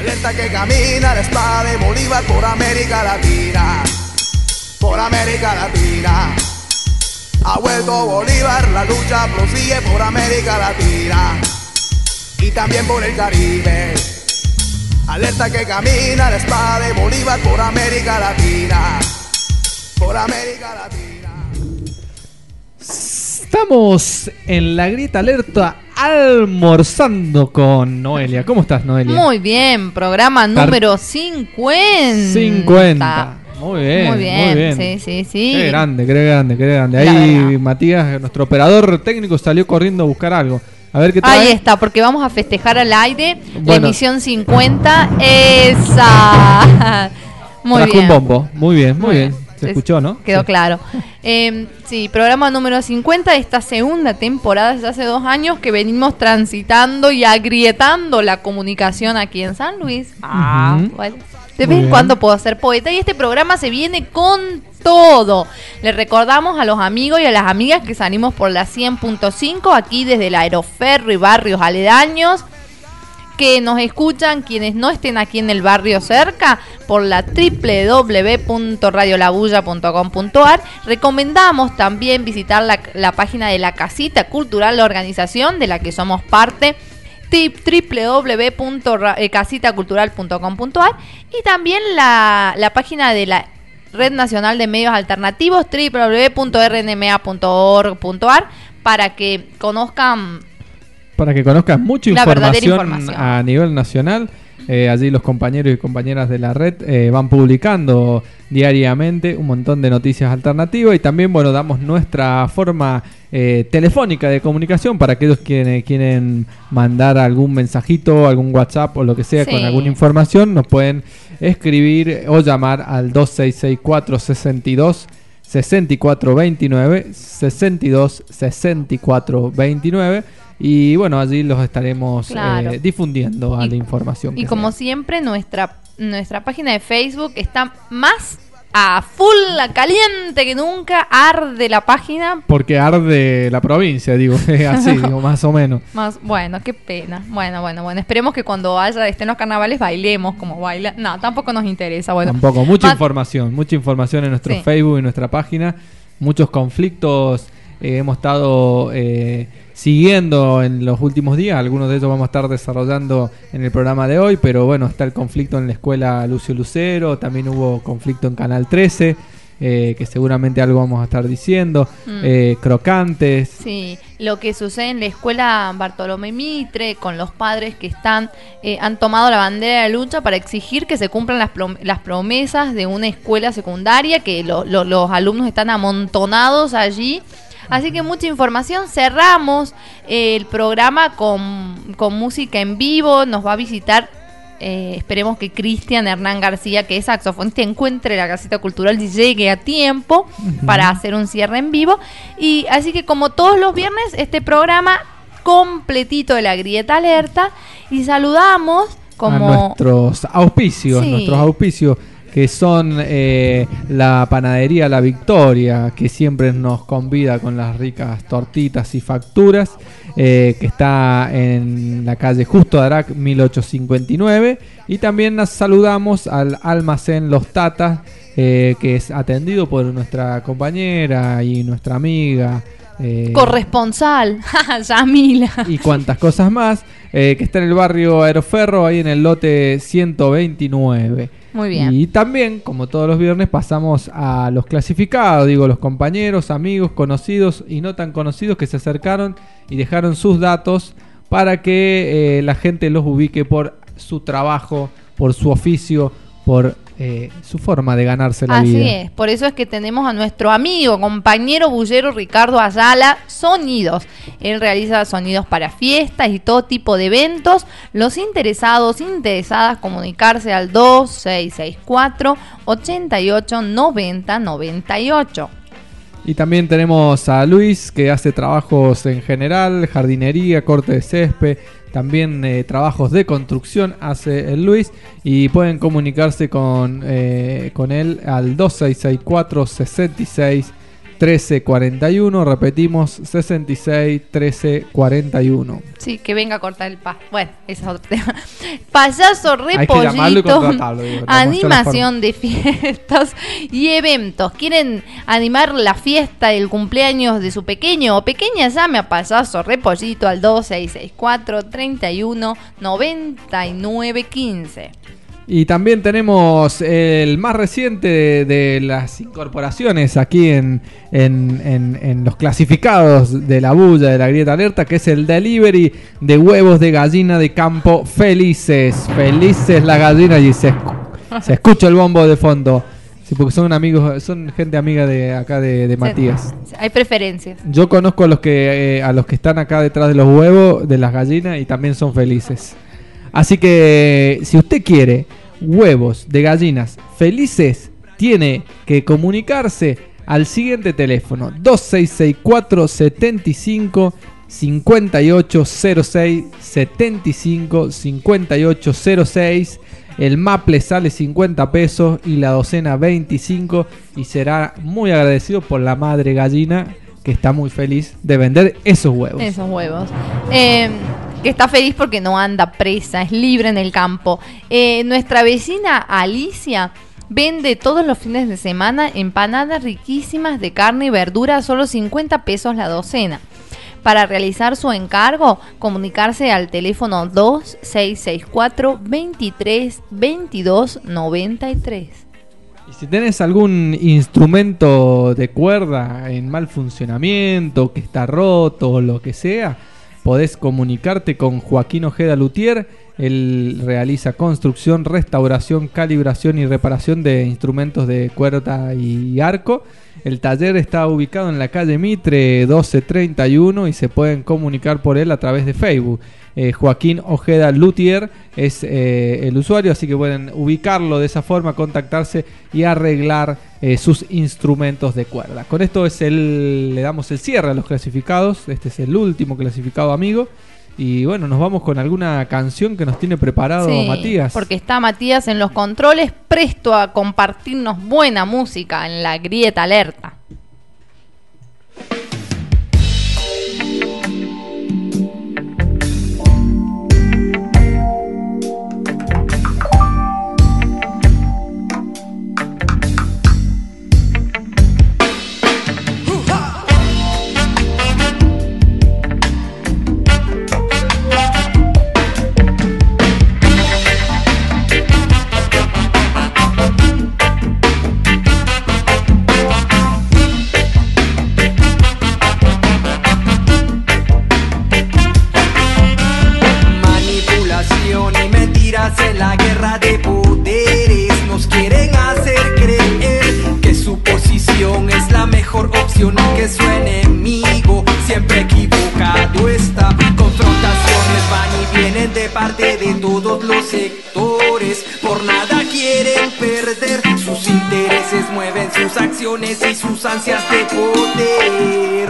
Alerta que camina la espada de Bolívar por América Latina. Por América Latina. Ha vuelto Bolívar, la lucha prosigue por América Latina. Y también por el Caribe. Alerta que camina la espada de Bolívar por América Latina. Por América Latina. Estamos en la Grieta Alerta almorzando con Noelia. ¿Cómo estás, Noelia? Muy bien, programa número 50. 50. Muy bien, muy bien. Muy bien. Sí. Qué grande. Ahí Matías, nuestro operador técnico, salió corriendo a buscar algo. A ver qué tal. Ahí está, porque vamos a festejar al aire la emisión 50. Esa. Muy Trajo bien. un bombo. Muy bien. Se escuchó, ¿no? Quedó sí. claro. Sí, programa número 50 de esta segunda temporada, desde hace 2 años que venimos transitando y agrietando la comunicación aquí en San Luis. Bueno, de vez en cuando puedo ser poeta y este programa se viene con todo. Le recordamos a los amigos y a las amigas que salimos por la 100.5 aquí desde el Aeroferro y barrios aledaños, que nos escuchan quienes no estén aquí en el barrio cerca por la www.radiolabulla.com.ar. Recomendamos también visitar la página de la Casita Cultural, la organización de la que somos parte, www.casitacultural.com.ar, y también la página de la Red Nacional de Medios Alternativos, www.rnma.org.ar, para que conozcan mucha información a nivel nacional. Allí los compañeros y compañeras de la red van publicando diariamente un montón de noticias alternativas y también, bueno, damos nuestra forma telefónica de comunicación para aquellos que quieren mandar algún mensajito, algún WhatsApp o lo que sea con alguna información. Nos pueden escribir o llamar al 266462 6429 62 6429. Y bueno, allí los estaremos difundiendo a la información. Y como siempre, nuestra página de Facebook está más a full, caliente que nunca. Arde la página. Porque arde la provincia, digo, así, digo, más o menos. Bueno, qué pena. Bueno. Esperemos que cuando estén los carnavales bailemos como baila. No, tampoco nos interesa. Bueno, tampoco, mucha información en nuestro Facebook y nuestra página. Muchos conflictos hemos estado siguiendo en los últimos días. Algunos de ellos vamos a estar desarrollando en el programa de hoy, pero bueno, está el conflicto en la escuela Lucio Lucero, también hubo conflicto en Canal 13, que seguramente algo vamos a estar diciendo, crocantes. Sí, lo que sucede en la escuela Bartolomé Mitre con los padres que han tomado la bandera de la lucha para exigir que se cumplan las promesas de una escuela secundaria, que los alumnos están amontonados allí. Así que mucha información. Cerramos el programa con música en vivo. Nos va a visitar, esperemos que Cristian Hernán García, que es saxofonista, encuentre la Casita Cultural y llegue a tiempo para hacer un cierre en vivo. Y así que, como todos los viernes, este programa completito de la Grieta Alerta. Y saludamos a nuestros auspicios, que son la panadería La Victoria, que siempre nos convida con las ricas tortitas y facturas, que está en la calle Justo de Arac 1859. Y también nos saludamos al almacén Los Tatas, que es atendido por nuestra compañera y nuestra amiga corresponsal Yamila y cuantas cosas más, que está en el barrio Aeroferro, ahí en el lote 129. Muy bien. Y también, como todos los viernes, pasamos a los clasificados, los compañeros, amigos, conocidos y no tan conocidos que se acercaron y dejaron sus datos para que la gente los ubique por su trabajo, por su oficio, por su forma de ganarse la vida. Así es, por eso es que tenemos a nuestro amigo, compañero bullero Ricardo Ayala, Sonidos. Él realiza sonidos para fiestas y todo tipo de eventos. Los interesadas, comunicarse al 2664 88 90 98. Y también tenemos a Luis, que hace trabajos en general, jardinería, corte de césped, también trabajos de construcción hace el Luis, y pueden comunicarse con él al 2664 66 1341, repetimos 66 13 41. Sí, que venga a cortar el pasto. Bueno, ese es otro tema. Payaso Repollito, animación de fiestas y eventos. ¿Quieren animar la fiesta del cumpleaños de su pequeño o pequeña? Llame a Payaso Repollito al 2664 31 99 15. Y también tenemos el más reciente de las incorporaciones aquí en los clasificados de la bulla de la Grieta Alerta, que es el delivery de huevos de gallina de campo felices. Felices la gallina y se escucha el bombo de fondo. Sí, porque son amigos, son gente amiga de acá de Matías. Hay preferencias. Yo conozco a los que están acá detrás de los huevos de las gallinas y también son felices. Así que si usted quiere huevos de gallinas felices, tiene que comunicarse al siguiente teléfono: 2664 75 5806 75 5806. El maple sale 50 pesos y la docena 25, y será muy agradecido por la madre gallina, que está muy feliz de vender esos huevos. Esos huevos. Que está feliz porque no anda presa, es libre en el campo. Nuestra vecina Alicia vende todos los fines de semana empanadas riquísimas de carne y verdura a solo 50 pesos la docena. Para realizar su encargo, comunicarse al teléfono 2664 23 22 93. Y si tenés algún instrumento de cuerda en mal funcionamiento, que está roto o lo que sea, podés comunicarte con Joaquín Ojeda Luthier. Él realiza construcción, restauración, calibración y reparación de instrumentos de cuerda y arco. El taller está ubicado en la calle Mitre 1231 y se pueden comunicar por él a través de Facebook. Joaquín Ojeda Luthier es el usuario, así que pueden ubicarlo de esa forma, contactarse y arreglar sus instrumentos de cuerda. Con esto le damos el cierre a los clasificados. Este es el último clasificado, amigo. Y bueno, nos vamos con alguna canción que nos tiene preparado Matías. Porque está Matías en los controles, presto a compartirnos buena música en la Grieta Alerta. En la guerra de poderes nos quieren hacer creer que su posición es la mejor opción y que su enemigo siempre equivocado está. Confrontaciones van y vienen de parte de todos los sectores, por nada quieren perder, sus intereses mueven sus acciones y sus ansias de poder.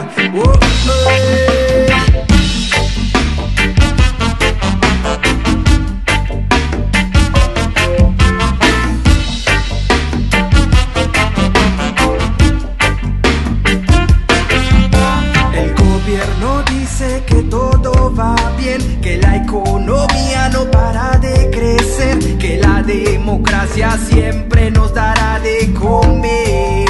Que todo va bien, que la economía no para de crecer, que la democracia siempre nos dará de comer.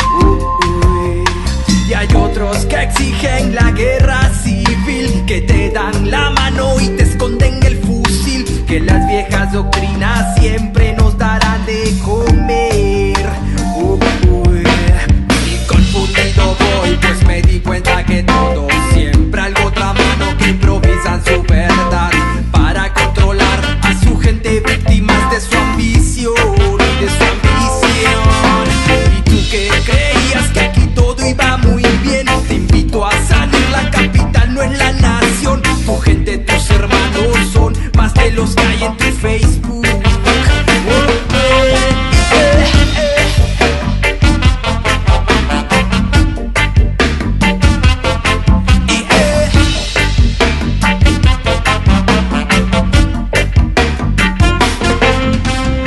Y hay otros que exigen la guerra civil, que te dan la mano y te esconden el fusil, que las viejas doctrinas siempre nos darán de comer. Y confundido voy, pues me di cuenta que todo siempre algo otra mano que improvisan su verdad para controlar a su gente, víctimas de su ambición y de su ambición. Y tú que creías que aquí todo iba muy bien, te invito a salir, la capital no es la nación. Tu gente, tus hermanos son más de los que hay en tu Facebook.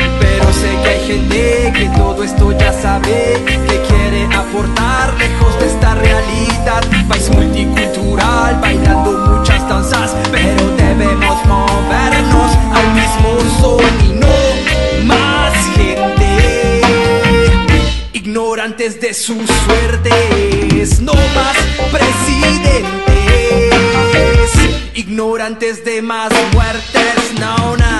Que todo esto ya sabe, que quiere aportar lejos de ignorantes de sus suertes, no más presidentes, ignorantes de más muertes, no, no.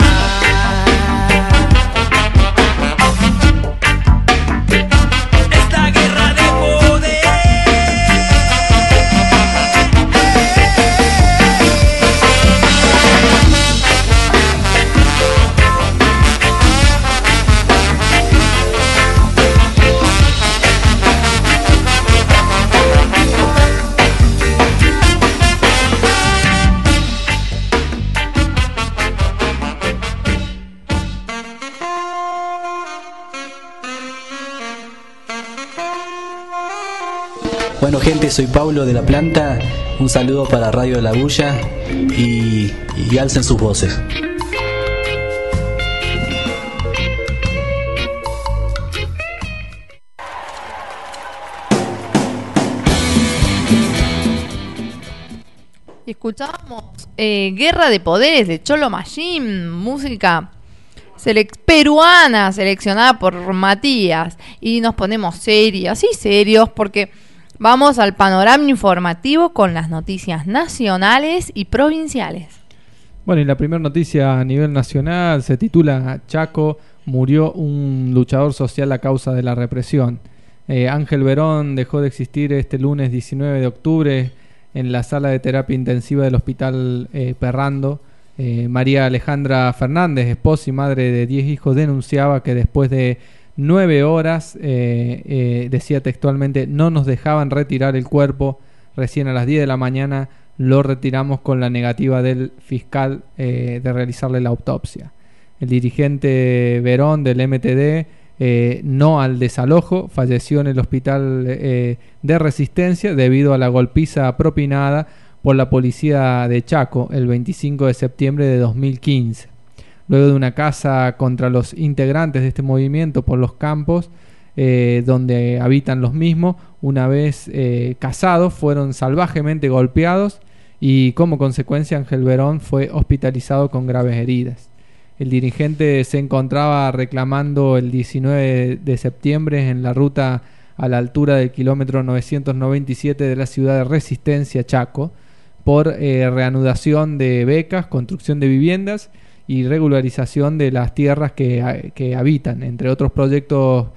Bueno gente, soy Pablo de La Planta, un saludo para Radio La Bulla y alcen sus voces. Y escuchábamos Guerra de Poderes de Cholo Machín, música peruana seleccionada por Matías. Y nos ponemos serios porque vamos al panorama informativo con las noticias nacionales y provinciales. Bueno, y la primera noticia a nivel nacional se titula Chaco, murió un luchador social a causa de la represión. Ángel Verón dejó de existir este lunes 19 de octubre en la sala de terapia intensiva del Hospital Perrando. María Alejandra Fernández, esposa y madre de 10 hijos, denunciaba que después de 9 horas, decía textualmente, no nos dejaban retirar el cuerpo. Recién a las 10 de la mañana lo retiramos con la negativa del fiscal de realizarle la autopsia. El dirigente Verón del MTD, no al desalojo, falleció en el hospital de Resistencia debido a la golpiza propinada por la policía de Chaco el 25 de septiembre de 2015. Luego de una caza contra los integrantes de este movimiento por los campos donde habitan los mismos, una vez cazados, fueron salvajemente golpeados y como consecuencia Ángel Verón fue hospitalizado con graves heridas. El dirigente se encontraba reclamando el 19 de septiembre en la ruta a la altura del kilómetro 997 de la ciudad de Resistencia, Chaco, por reanudación de becas, construcción de viviendas y regularización de las tierras que habitan, entre otros proyectos,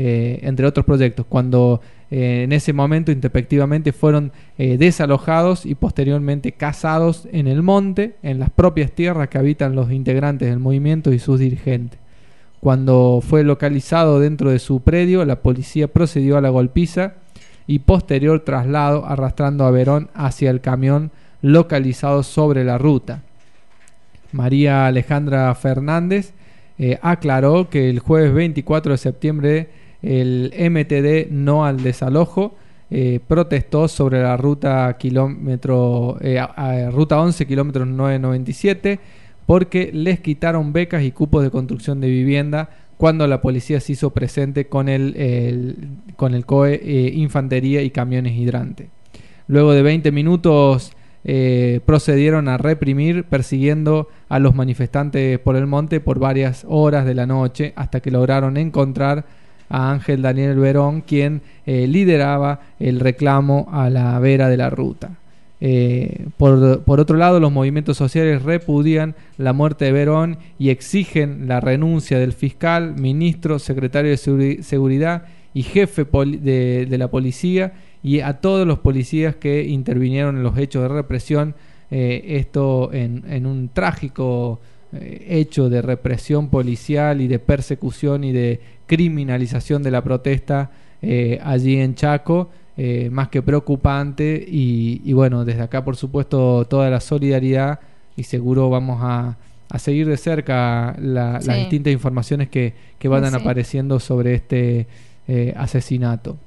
cuando en ese momento intempestivamente fueron desalojados y posteriormente cazados en el monte, en las propias tierras que habitan los integrantes del movimiento y sus dirigentes. Cuando fue localizado dentro de su predio, la policía procedió a la golpiza y posterior traslado arrastrando a Verón hacia el camión localizado sobre la ruta. María Alejandra Fernández aclaró que el jueves 24 de septiembre el MTD no al desalojo protestó sobre la ruta ruta 11 kilómetros 997 porque les quitaron becas y cupos de construcción de vivienda cuando la policía se hizo presente con el COE Infantería y camiones hidrantes. Luego de 20 minutos procedieron a reprimir persiguiendo a los manifestantes por el monte por varias horas de la noche hasta que lograron encontrar a Ángel Daniel Verón, quien lideraba el reclamo a la vera de la ruta. Por otro lado, los movimientos sociales repudian la muerte de Verón y exigen la renuncia del fiscal, ministro, secretario de Seguridad y jefe de la policía y a todos los policías que intervinieron en los hechos de represión, esto en un trágico hecho de represión policial y de persecución y de criminalización de la protesta allí en Chaco, más que preocupante y bueno, desde acá por supuesto toda la solidaridad y seguro vamos a seguir de cerca las distintas informaciones que vayan apareciendo sobre este asesinato.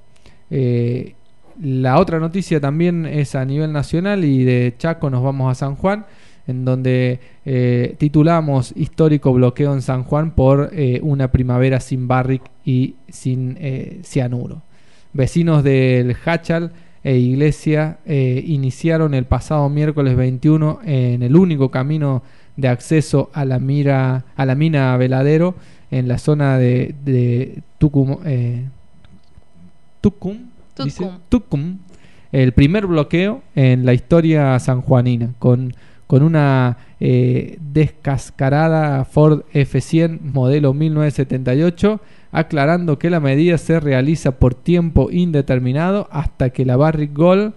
La otra noticia también es a nivel nacional y de Chaco nos vamos a San Juan, en donde titulamos Histórico bloqueo en San Juan por una primavera sin barric y sin cianuro. Vecinos del Hachal e Iglesia iniciaron el pasado miércoles 21 en el único camino de acceso a la mina Veladero en la zona de Tucum, el primer bloqueo en la historia sanjuanina, con una descascarada Ford F100 modelo 1978, aclarando que la medida se realiza por tiempo indeterminado hasta que la Barrick Gold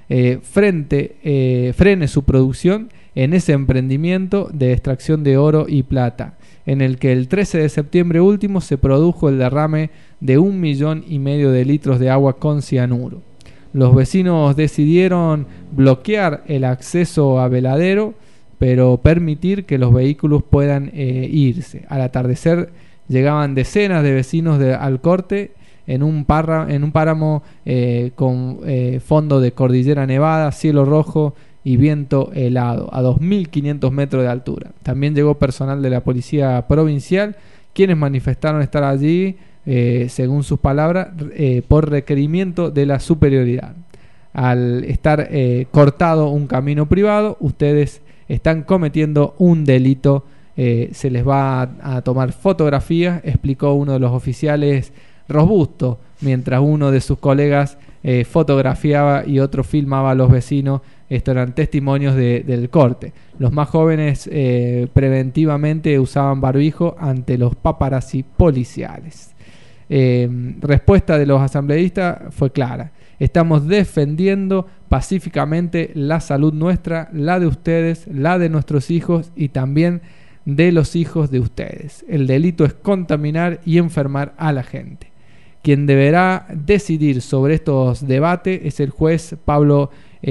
frene su producción en ese emprendimiento de extracción de oro y plata, en el que el 13 de septiembre último se produjo el derrame de 1,5 millones de litros de agua con cianuro. Los vecinos decidieron bloquear el acceso a Veladero, pero permitir que los vehículos puedan irse. Al atardecer llegaban decenas de vecinos al corte en un páramo con fondo de cordillera nevada, cielo rojo y viento helado, a 2.500 metros de altura. También llegó personal de la policía provincial, quienes manifestaron estar allí, según sus palabras, por requerimiento de la superioridad. Al estar cortado un camino privado, ustedes están cometiendo un delito, se les va a tomar fotografías, explicó uno de los oficiales robusto, mientras uno de sus colegas fotografiaba y otro filmaba a los vecinos. Estos eran testimonios del corte. Los más jóvenes preventivamente usaban barbijo ante los paparazzi policiales. Respuesta de los asambleístas fue clara: estamos defendiendo pacíficamente la salud nuestra, la de ustedes, la de nuestros hijos y también de los hijos de ustedes. El delito es contaminar y enfermar a la gente. Quien deberá decidir sobre estos debates es el juez Pablo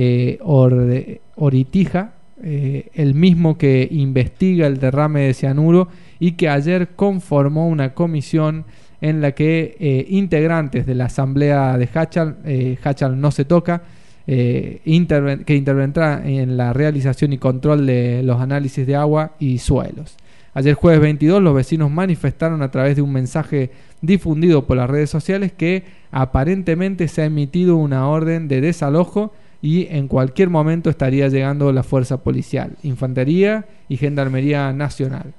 Oritija, el mismo que investiga el derrame de cianuro y que ayer conformó una comisión en la que integrantes de la asamblea de Hachal no se toca, que intervendrá en la realización y control de los análisis de agua y suelos. Ayer jueves 22 los vecinos manifestaron a través de un mensaje difundido por las redes sociales que aparentemente se ha emitido una orden de desalojo y en cualquier momento estaría llegando la fuerza policial, infantería y gendarmería nacional.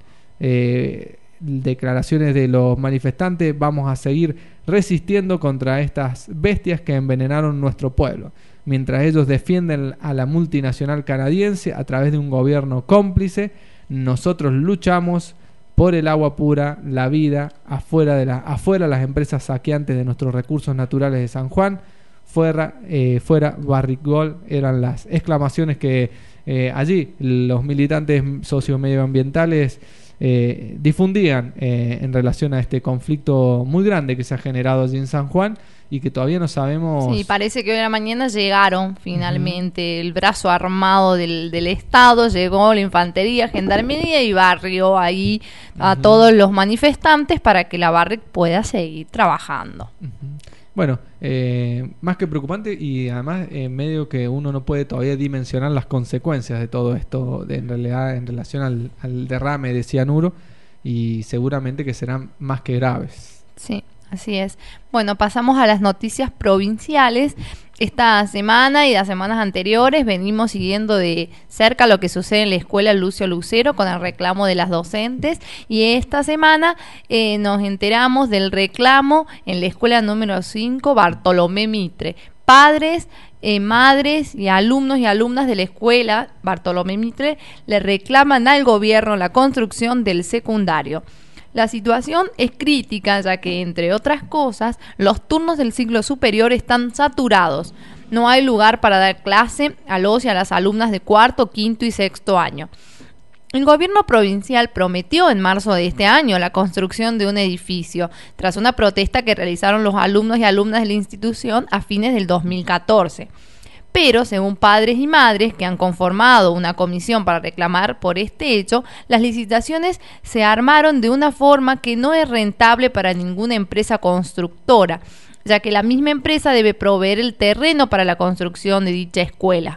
Declaraciones de los manifestantes: vamos a seguir resistiendo contra estas bestias que envenenaron nuestro pueblo, mientras ellos defienden a la multinacional canadiense a través de un gobierno cómplice. Nosotros luchamos por el agua pura, la vida, afuera las empresas saqueantes de nuestros recursos naturales de San Juan, fuera Barrick Gold. Eran las exclamaciones que allí los militantes sociomedioambientales difundían en relación a este conflicto muy grande que se ha generado allí en San Juan y que todavía no sabemos. Sí, parece que hoy a la mañana llegaron finalmente el brazo armado del Estado, llegó la infantería, gendarmería y barrió ahí a todos los manifestantes para que la Barrick pueda seguir trabajando. Bueno, más que preocupante, y además medio que uno no puede todavía dimensionar las consecuencias de todo esto en realidad en relación al derrame de cianuro, y seguramente que serán más que graves. Sí, así es. Bueno, pasamos a las noticias provinciales. Esta semana y las semanas anteriores venimos siguiendo de cerca lo que sucede en la escuela Lucio Lucero con el reclamo de las docentes, y esta semana nos enteramos del reclamo en la escuela número 5 Bartolomé Mitre. Padres, madres y alumnos y alumnas de la escuela Bartolomé Mitre le reclaman al gobierno la construcción del secundario. La situación es crítica, ya que, entre otras cosas, los turnos del ciclo superior están saturados. No hay lugar para dar clase a los y a las alumnas de cuarto, quinto y sexto año. El gobierno provincial prometió en marzo de este año la construcción de un edificio, tras una protesta que realizaron los alumnos y alumnas de la institución a fines del 2014. Pero, según padres y madres que han conformado una comisión para reclamar por este hecho, las licitaciones se armaron de una forma que no es rentable para ninguna empresa constructora, ya que la misma empresa debe proveer el terreno para la construcción de dicha escuela.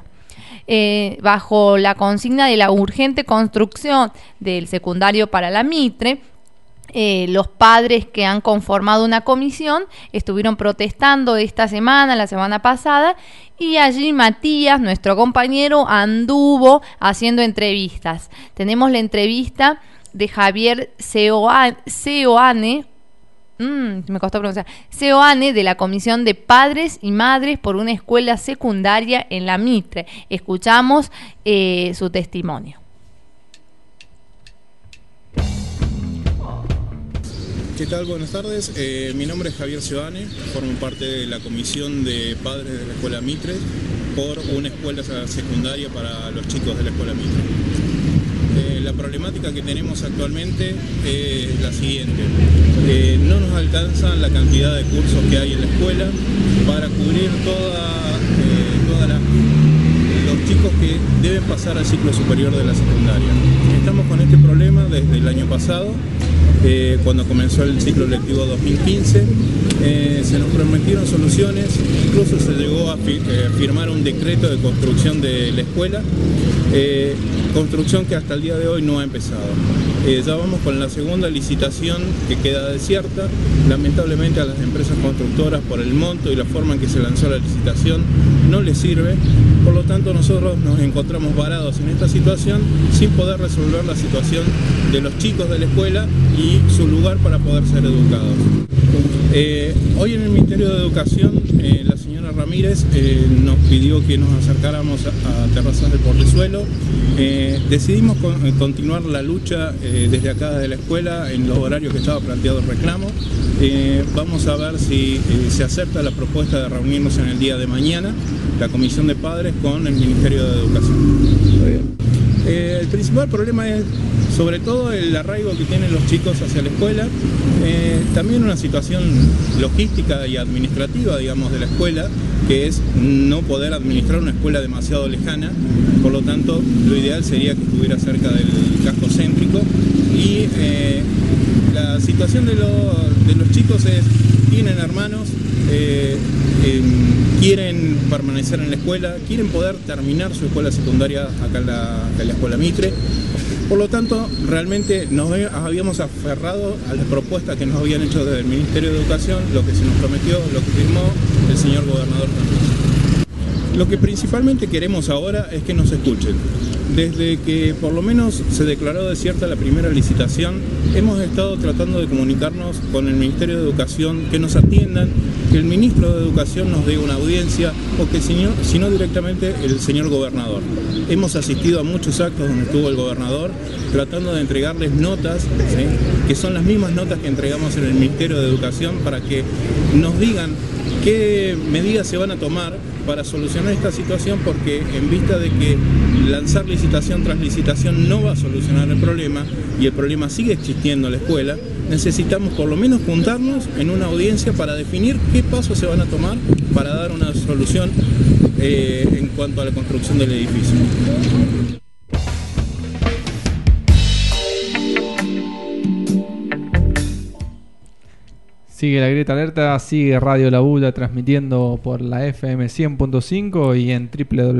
Bajo la consigna de la urgente construcción del secundario para la Mitre, los padres que han conformado una comisión estuvieron protestando esta semana, la semana pasada, y allí Matías, nuestro compañero, anduvo haciendo entrevistas. Tenemos la entrevista de Javier Seoane, me costó pronunciar, Seoane, de la Comisión de Padres y Madres por una escuela secundaria en la Mitre. Escuchamos su testimonio. ¿Qué tal? Buenas tardes. Mi nombre es Javier Seoane, formo parte de la Comisión de Padres de la Escuela Mitre por una escuela secundaria para los chicos de la Escuela Mitre. La problemática que tenemos actualmente es la siguiente. No nos alcanza la cantidad de cursos que hay en la escuela para cubrir todos los chicos que deben pasar al ciclo superior de la secundaria. Estamos con este problema desde el año pasado, cuando comenzó el ciclo lectivo 2015. Se nos prometieron soluciones, incluso se llegó a firmar un decreto de construcción de la escuela, construcción que hasta el día de hoy no ha empezado. Ya vamos con la segunda licitación que queda desierta. Lamentablemente a las empresas constructoras, por el monto y la forma en que se lanzó la licitación, no les sirve. Por lo tanto, nosotros nos encontramos varados en esta situación sin poder resolver la situación de los chicos de la escuela y su lugar para poder ser educados. Hoy en el Ministerio de Educación, la señora Ramírez nos pidió que nos acercáramos a Terrazas del Portezuelo. Decidimos continuar la lucha desde acá de la escuela en los horarios que estaba planteado el reclamo. Vamos a ver si se acepta la propuesta de reunirnos en el día de mañana, la Comisión de Padres con el Ministerio de Educación. El principal problema es sobre todo el arraigo que tienen los chicos hacia la escuela, también una situación logística y administrativa, digamos, de la escuela, que es no poder administrar una escuela demasiado lejana. Por lo tanto, lo ideal sería que estuviera cerca del casco céntrico. Y la situación de los chicos es, tienen hermanos, quieren permanecer en la escuela, quieren poder terminar su escuela secundaria acá en la Escuela Mitre. Por lo tanto, realmente nos habíamos aferrado a la propuesta que nos habían hecho desde el Ministerio de Educación, lo que se nos prometió, lo que firmó el señor gobernador también. Lo que principalmente queremos ahora es que nos escuchen. Desde que por lo menos se declaró desierta la primera licitación, hemos estado tratando de comunicarnos con el Ministerio de Educación, que nos atiendan, que el Ministro de Educación nos dé una audiencia, o que si no directamente el señor gobernador. Hemos asistido a muchos actos donde estuvo el gobernador, tratando de entregarles notas, ¿sí?, que son las mismas notas que entregamos en el Ministerio de Educación, para que nos digan qué medidas se van a tomar para solucionar esta situación, porque en vista de que lanzar licitación tras licitación no va a solucionar el problema, y el problema sigue existiendo en la escuela, necesitamos por lo menos juntarnos en una audiencia para definir qué pasos se van a tomar para dar una solución en cuanto a la construcción del edificio. Sigue la Grieta Alerta, sigue Radio La Bulla transmitiendo por la FM 100.5 y en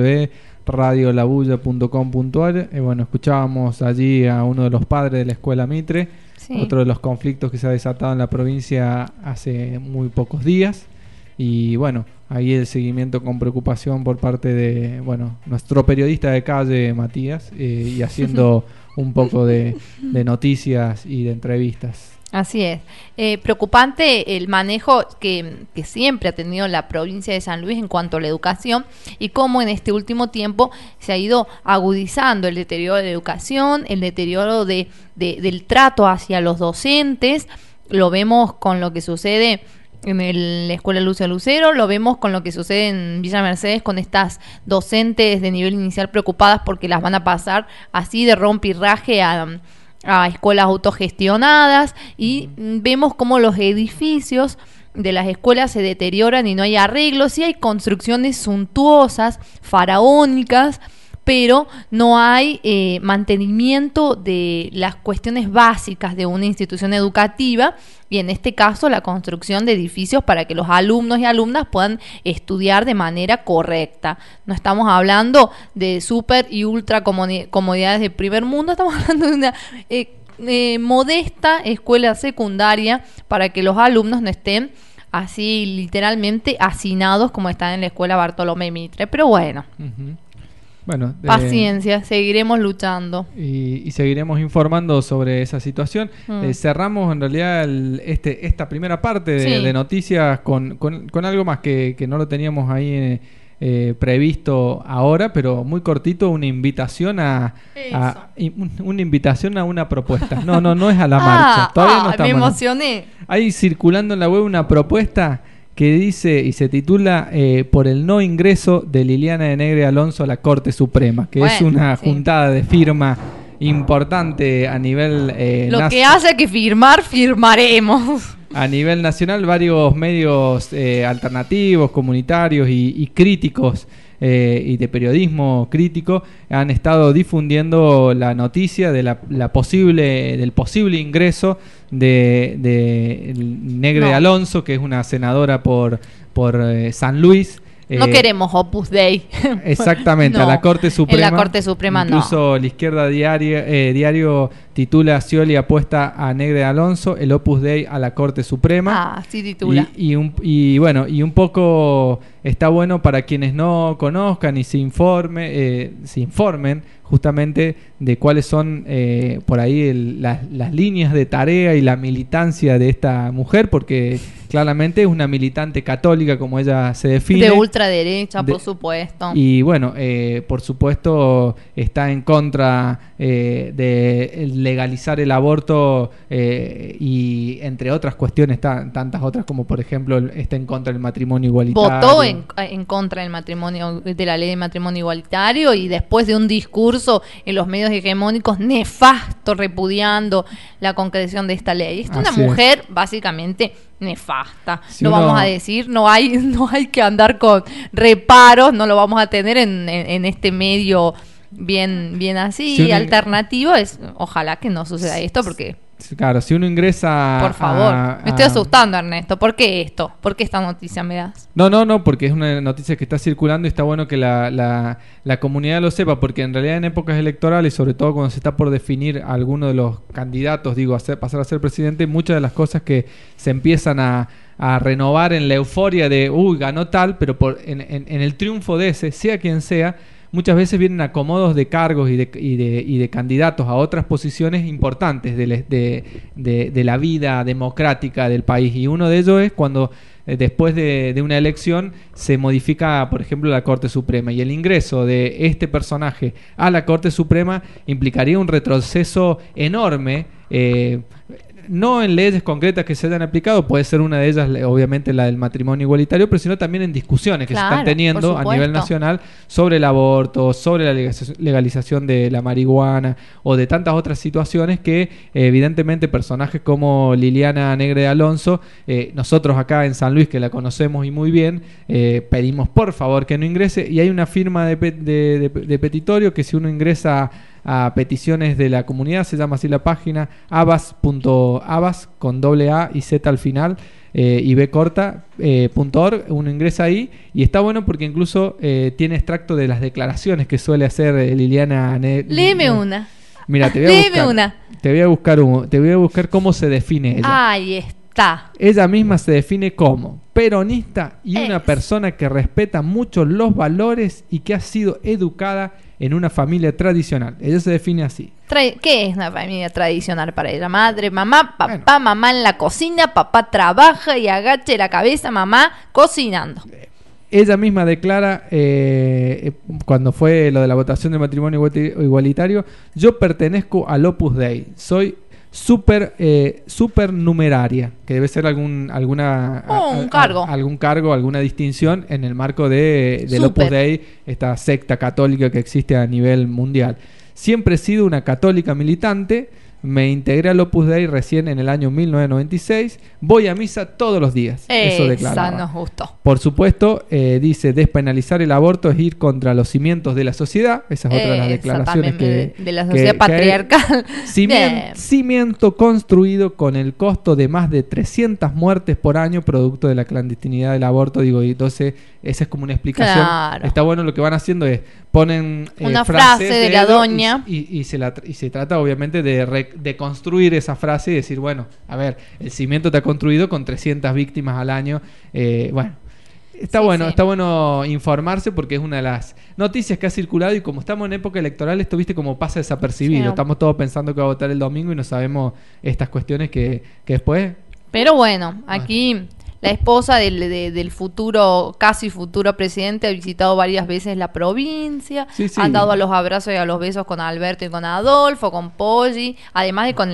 www.radiolabulla.com.ar. Bueno, escuchábamos allí a uno de los padres de la Escuela Mitre, sí. Otro de los conflictos que se ha desatado en la provincia hace muy pocos días. Y bueno, ahí el seguimiento con preocupación por parte de nuestro periodista de calle, Matías, y haciendo un poco de noticias y de entrevistas. Así es. Preocupante el manejo que siempre ha tenido la provincia de San Luis en cuanto a la educación, y cómo en este último tiempo se ha ido agudizando el deterioro de la educación, el deterioro del trato hacia los docentes. Lo vemos con lo que sucede en la Escuela Lucia Lucero, lo vemos con lo que sucede en Villa Mercedes con estas docentes de nivel inicial preocupadas porque las van a pasar así de rompirraje a escuelas autogestionadas, y vemos cómo los edificios de las escuelas se deterioran y no hay arreglos, y hay construcciones suntuosas, faraónicas, pero no hay mantenimiento de las cuestiones básicas de una institución educativa, y en este caso la construcción de edificios para que los alumnos y alumnas puedan estudiar de manera correcta. No estamos hablando de súper y ultra comodidades de primer mundo, estamos hablando de una modesta escuela secundaria para que los alumnos no estén así literalmente hacinados como están en la Escuela Bartolomé Mitre. Pero bueno. Bueno, paciencia, seguiremos luchando. Y seguiremos informando sobre esa situación. Cerramos en realidad esta primera parte de noticias con algo más que no lo teníamos ahí previsto ahora, pero muy cortito, una invitación una invitación a una propuesta. No es a la marcha. Todavía no estamos. Me emocioné. Hay circulando en la web una propuesta que dice y se titula por el no ingreso de Liliana de Negre Alonso a la Corte Suprema, que es una juntada de firma importante a nivel lo que hace que firmaremos. A nivel nacional, varios medios alternativos, comunitarios y críticos y de periodismo crítico han estado difundiendo la noticia de del posible ingreso de Negre Alonso, que es una senadora por San Luis. No queremos Opus Dei. Exactamente, a la Corte Suprema. En la Corte Suprema incluso la Izquierda Diario titula Scioli apuesta a Negre Alonso, el Opus Dei a la Corte Suprema. Sí titula. Y un poco está bueno para quienes no conozcan y se informen justamente de cuáles son por ahí las líneas de tarea y la militancia de esta mujer, porque claramente es una militante católica, como ella se define. De ultraderecha, por supuesto. Y bueno, por supuesto está en contra de legalizar el aborto y entre otras cuestiones, tantas otras como por ejemplo está en contra del matrimonio igualitario. Votó en contra del matrimonio, de la ley de matrimonio igualitario, y después de un discurso en los medios hegemónicos nefasto repudiando la concreción de esta ley. Es una mujer básicamente nefasta. Lo vamos a decir, no hay que andar con reparos, no lo vamos a tener en este medio bien así alternativo. Ojalá que no suceda esto, porque claro, si uno ingresa... Por favor, me estoy asustando, Ernesto. ¿Por qué esto? ¿Por qué esta noticia me das? No, porque es una noticia que está circulando y está bueno que la comunidad lo sepa, porque en realidad en épocas electorales, sobre todo cuando se está por definir a alguno de los candidatos, pasar a ser presidente, muchas de las cosas que se empiezan a renovar en la euforia de, ganó tal, pero en el triunfo de ese, sea quien sea, muchas veces vienen acomodos de cargos y de candidatos a otras posiciones importantes de la vida democrática del país. Y uno de ellos es cuando después de una elección se modifica, por ejemplo, la Corte Suprema. Y el ingreso de este personaje a la Corte Suprema implicaría un retroceso enorme, no en leyes concretas que se hayan aplicado, puede ser una de ellas obviamente la del matrimonio igualitario, pero sino también en discusiones que se están teniendo a nivel nacional sobre el aborto, sobre la legalización de la marihuana o de tantas otras situaciones que evidentemente personajes como Liliana Negre de Alonso, nosotros acá en San Luis, que la conocemos y muy bien, pedimos por favor que no ingrese, y hay una firma de petitorio que si uno ingresa a peticiones de la comunidad, se llama así la página, abas con doble A y Z al final, y bcorta.org, uno ingresa ahí y está bueno porque incluso tiene extracto de las declaraciones que suele hacer Liliana. Léeme una. Mira, te voy a buscar cómo se define ella. Ahí está. Ella misma se define como peronista y una persona que respeta mucho los valores y que ha sido educada en una familia tradicional. Ella se define así. ¿Qué es una familia tradicional para ella? Madre, mamá, papá, mamá en la cocina, papá trabaja y agache la cabeza, mamá cocinando. Ella misma declara, cuando fue lo de la votación del matrimonio igualitario, yo pertenezco al Opus Dei, soy supernumeraria, que debe ser algún cargo, alguna distinción en el marco del Opus Dei, esta secta católica que existe a nivel mundial. Siempre he sido una católica militante, me integré al Opus Dei recién en el año 1996, voy a misa todos los días. Eso declaraba. Nos gustó. Por supuesto, dice, despenalizar el aborto es ir contra los cimientos de la sociedad. Esa es otra de las declaraciones de la sociedad patriarcal. Cimiento construido con el costo de más de 300 muertes por año producto de la clandestinidad del aborto. Digo, y entonces esa es como una explicación. Claro. Está bueno, lo que van haciendo es ponen una frase de la doña y se trata obviamente de construir esa frase y decir, bueno, a ver, el cimiento te ha construido con 300 víctimas al año, bueno. Está bueno informarse porque es una de las noticias que ha circulado y como estamos en época electoral, esto viste como pasa desapercibido. Sí. Estamos todos pensando que va a votar el domingo y no sabemos estas cuestiones que después... Pero bueno, aquí la esposa del casi futuro presidente ha visitado varias veces la provincia, han dado a los abrazos y a los besos con Alberto y con Adolfo, con Poggi, además de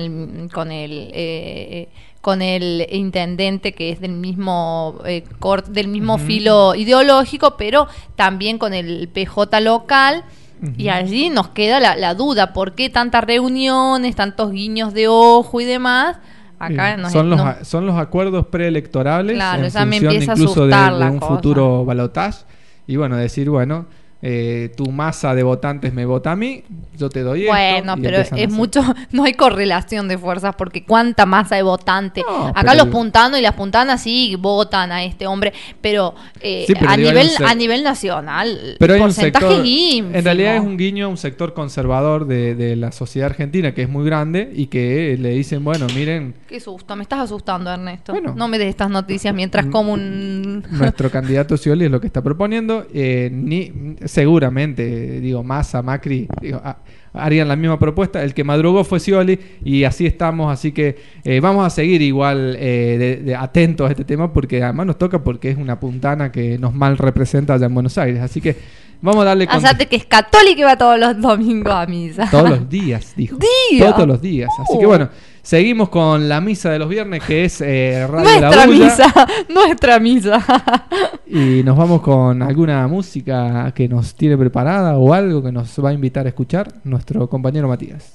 con el intendente que es del mismo filo ideológico, pero también con el PJ local. Y allí nos queda la duda, ¿por qué tantas reuniones, tantos guiños de ojo y demás? Acá son los acuerdos preelectorales, claro, en me función empieza incluso a de un futuro balotaje. Y bueno, decir, tu masa de votantes me vota a mí, yo te doy bueno, pero es mucho, no hay correlación de fuerzas porque cuánta masa de votantes. Acá los puntanos y las puntanas sí votan a este hombre, pero, a nivel nacional pero hay porcentaje ínfimo. En realidad es un guiño a un sector conservador de la sociedad argentina que es muy grande y que le dicen, bueno, miren... Qué susto, me estás asustando, Ernesto. Bueno, no me des estas noticias mientras como un... Nuestro candidato Scioli es lo que está proponiendo, seguramente, Massa, Macri, harían la misma propuesta. El que madrugó fue Scioli y así estamos. Así que vamos a seguir igual atentos a este tema porque además nos toca porque es una puntana que nos mal representa allá en Buenos Aires. Así que vamos a darle... Fíjate que es católica y va todos los domingos a misa. Todos los días, dijo. Todos los días. Así que bueno, seguimos con la misa de los viernes que es Radio La Bulla. Nuestra misa. Y nos vamos con alguna música que nos tiene preparada o algo que nos va a invitar a escuchar nuestro compañero Matías.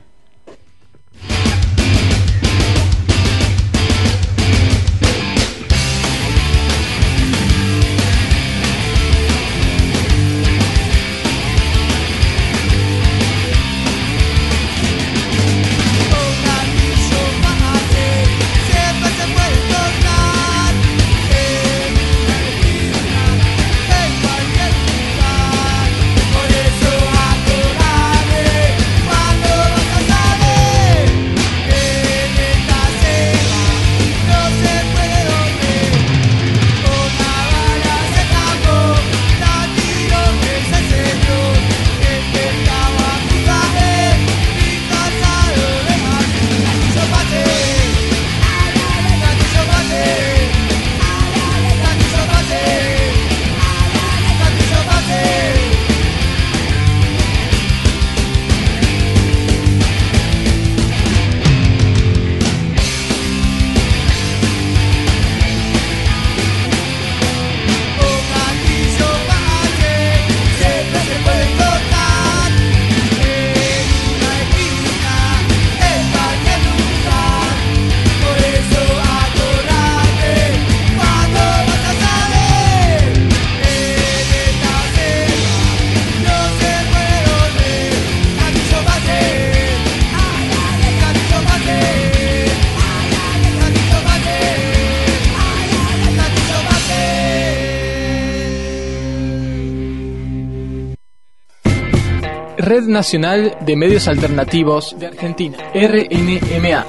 Red Nacional de Medios Alternativos de Argentina, RNMA.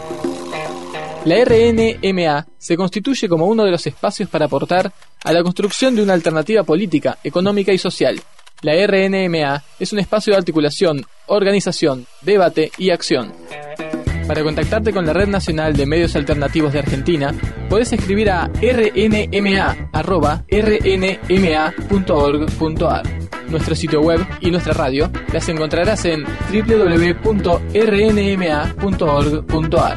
La RNMA se constituye como uno de los espacios para aportar a la construcción de una alternativa política, económica y social. La RNMA es un espacio de articulación, organización, debate y acción. Para contactarte con la Red Nacional de Medios Alternativos de Argentina, podés escribir a rnma@rnma.org.ar. Nuestro sitio web y nuestra radio las encontrarás en www.rnma.org.ar.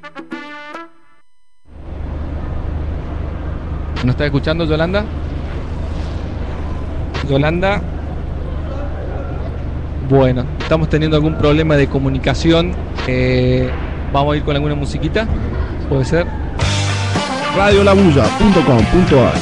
¿Nos está escuchando Yolanda? Yolanda. Bueno, estamos teniendo algún problema de comunicación. Vamos a ir con alguna musiquita. ¿Puede ser? radiolabulla.com.ar.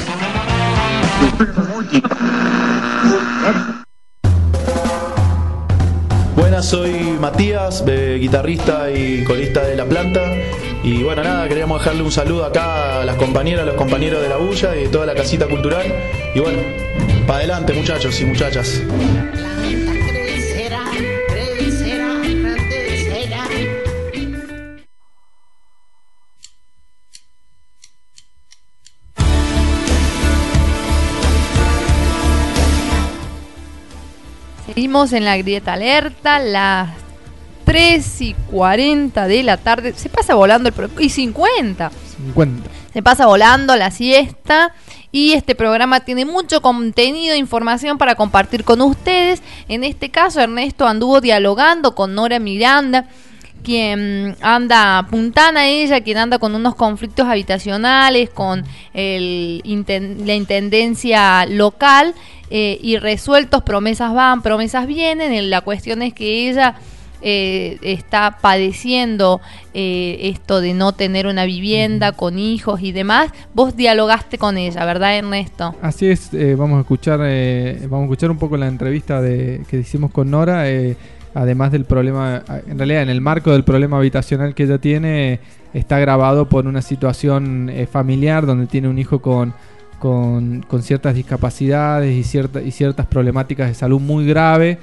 Buenas, soy Matías, guitarrista y corista de La Planta. Y bueno, nada, queríamos dejarle un saludo acá a las compañeras, los compañeros de La Bulla y de toda la casita cultural. Y bueno, para adelante, muchachos y muchachas. Seguimos en la Grieta Alerta, las 3:40 de la tarde. Se pasa volando y 50. Se pasa volando la siesta. Y este programa tiene mucho contenido e información para compartir con ustedes. En este caso, Ernesto anduvo dialogando con Nora Miranda, quien anda puntana ella, quien anda con unos conflictos habitacionales con la intendencia local, y resueltos, promesas van, promesas vienen. La cuestión es que ella está padeciendo esto de no tener una vivienda con hijos y demás. Vos dialogaste con ella, ¿verdad, Ernesto? Así es. Vamos a escuchar un poco la entrevista que hicimos con Nora. Además del problema, en realidad en el marco del problema habitacional que ella tiene, está agravado por una situación familiar donde tiene un hijo con ciertas discapacidades y ciertas problemáticas de salud muy grave.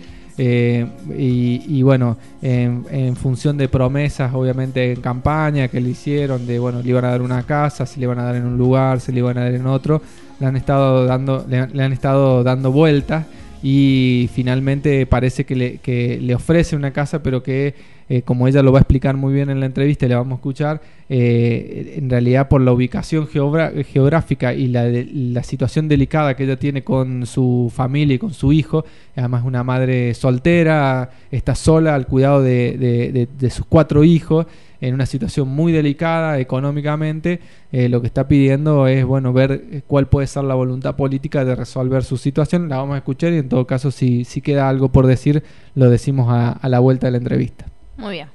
Y bueno, en función de promesas, obviamente en campaña que le hicieron, de bueno, le iban a dar una casa, se le iban a dar en un lugar, se le iban a dar en otro, le han estado dando vueltas. Y finalmente parece que le ofrece una casa, pero que como ella lo va a explicar muy bien en la entrevista y le vamos a escuchar, en realidad por la ubicación geográfica y la situación delicada que ella tiene con su familia y con su hijo, además una madre soltera, está sola al cuidado de sus 4 hijos, en una situación muy delicada económicamente. Lo que está pidiendo es ver cuál puede ser la voluntad política de resolver su situación. La vamos a escuchar y en todo caso si queda algo por decir lo decimos a la vuelta de la entrevista. Muy bien.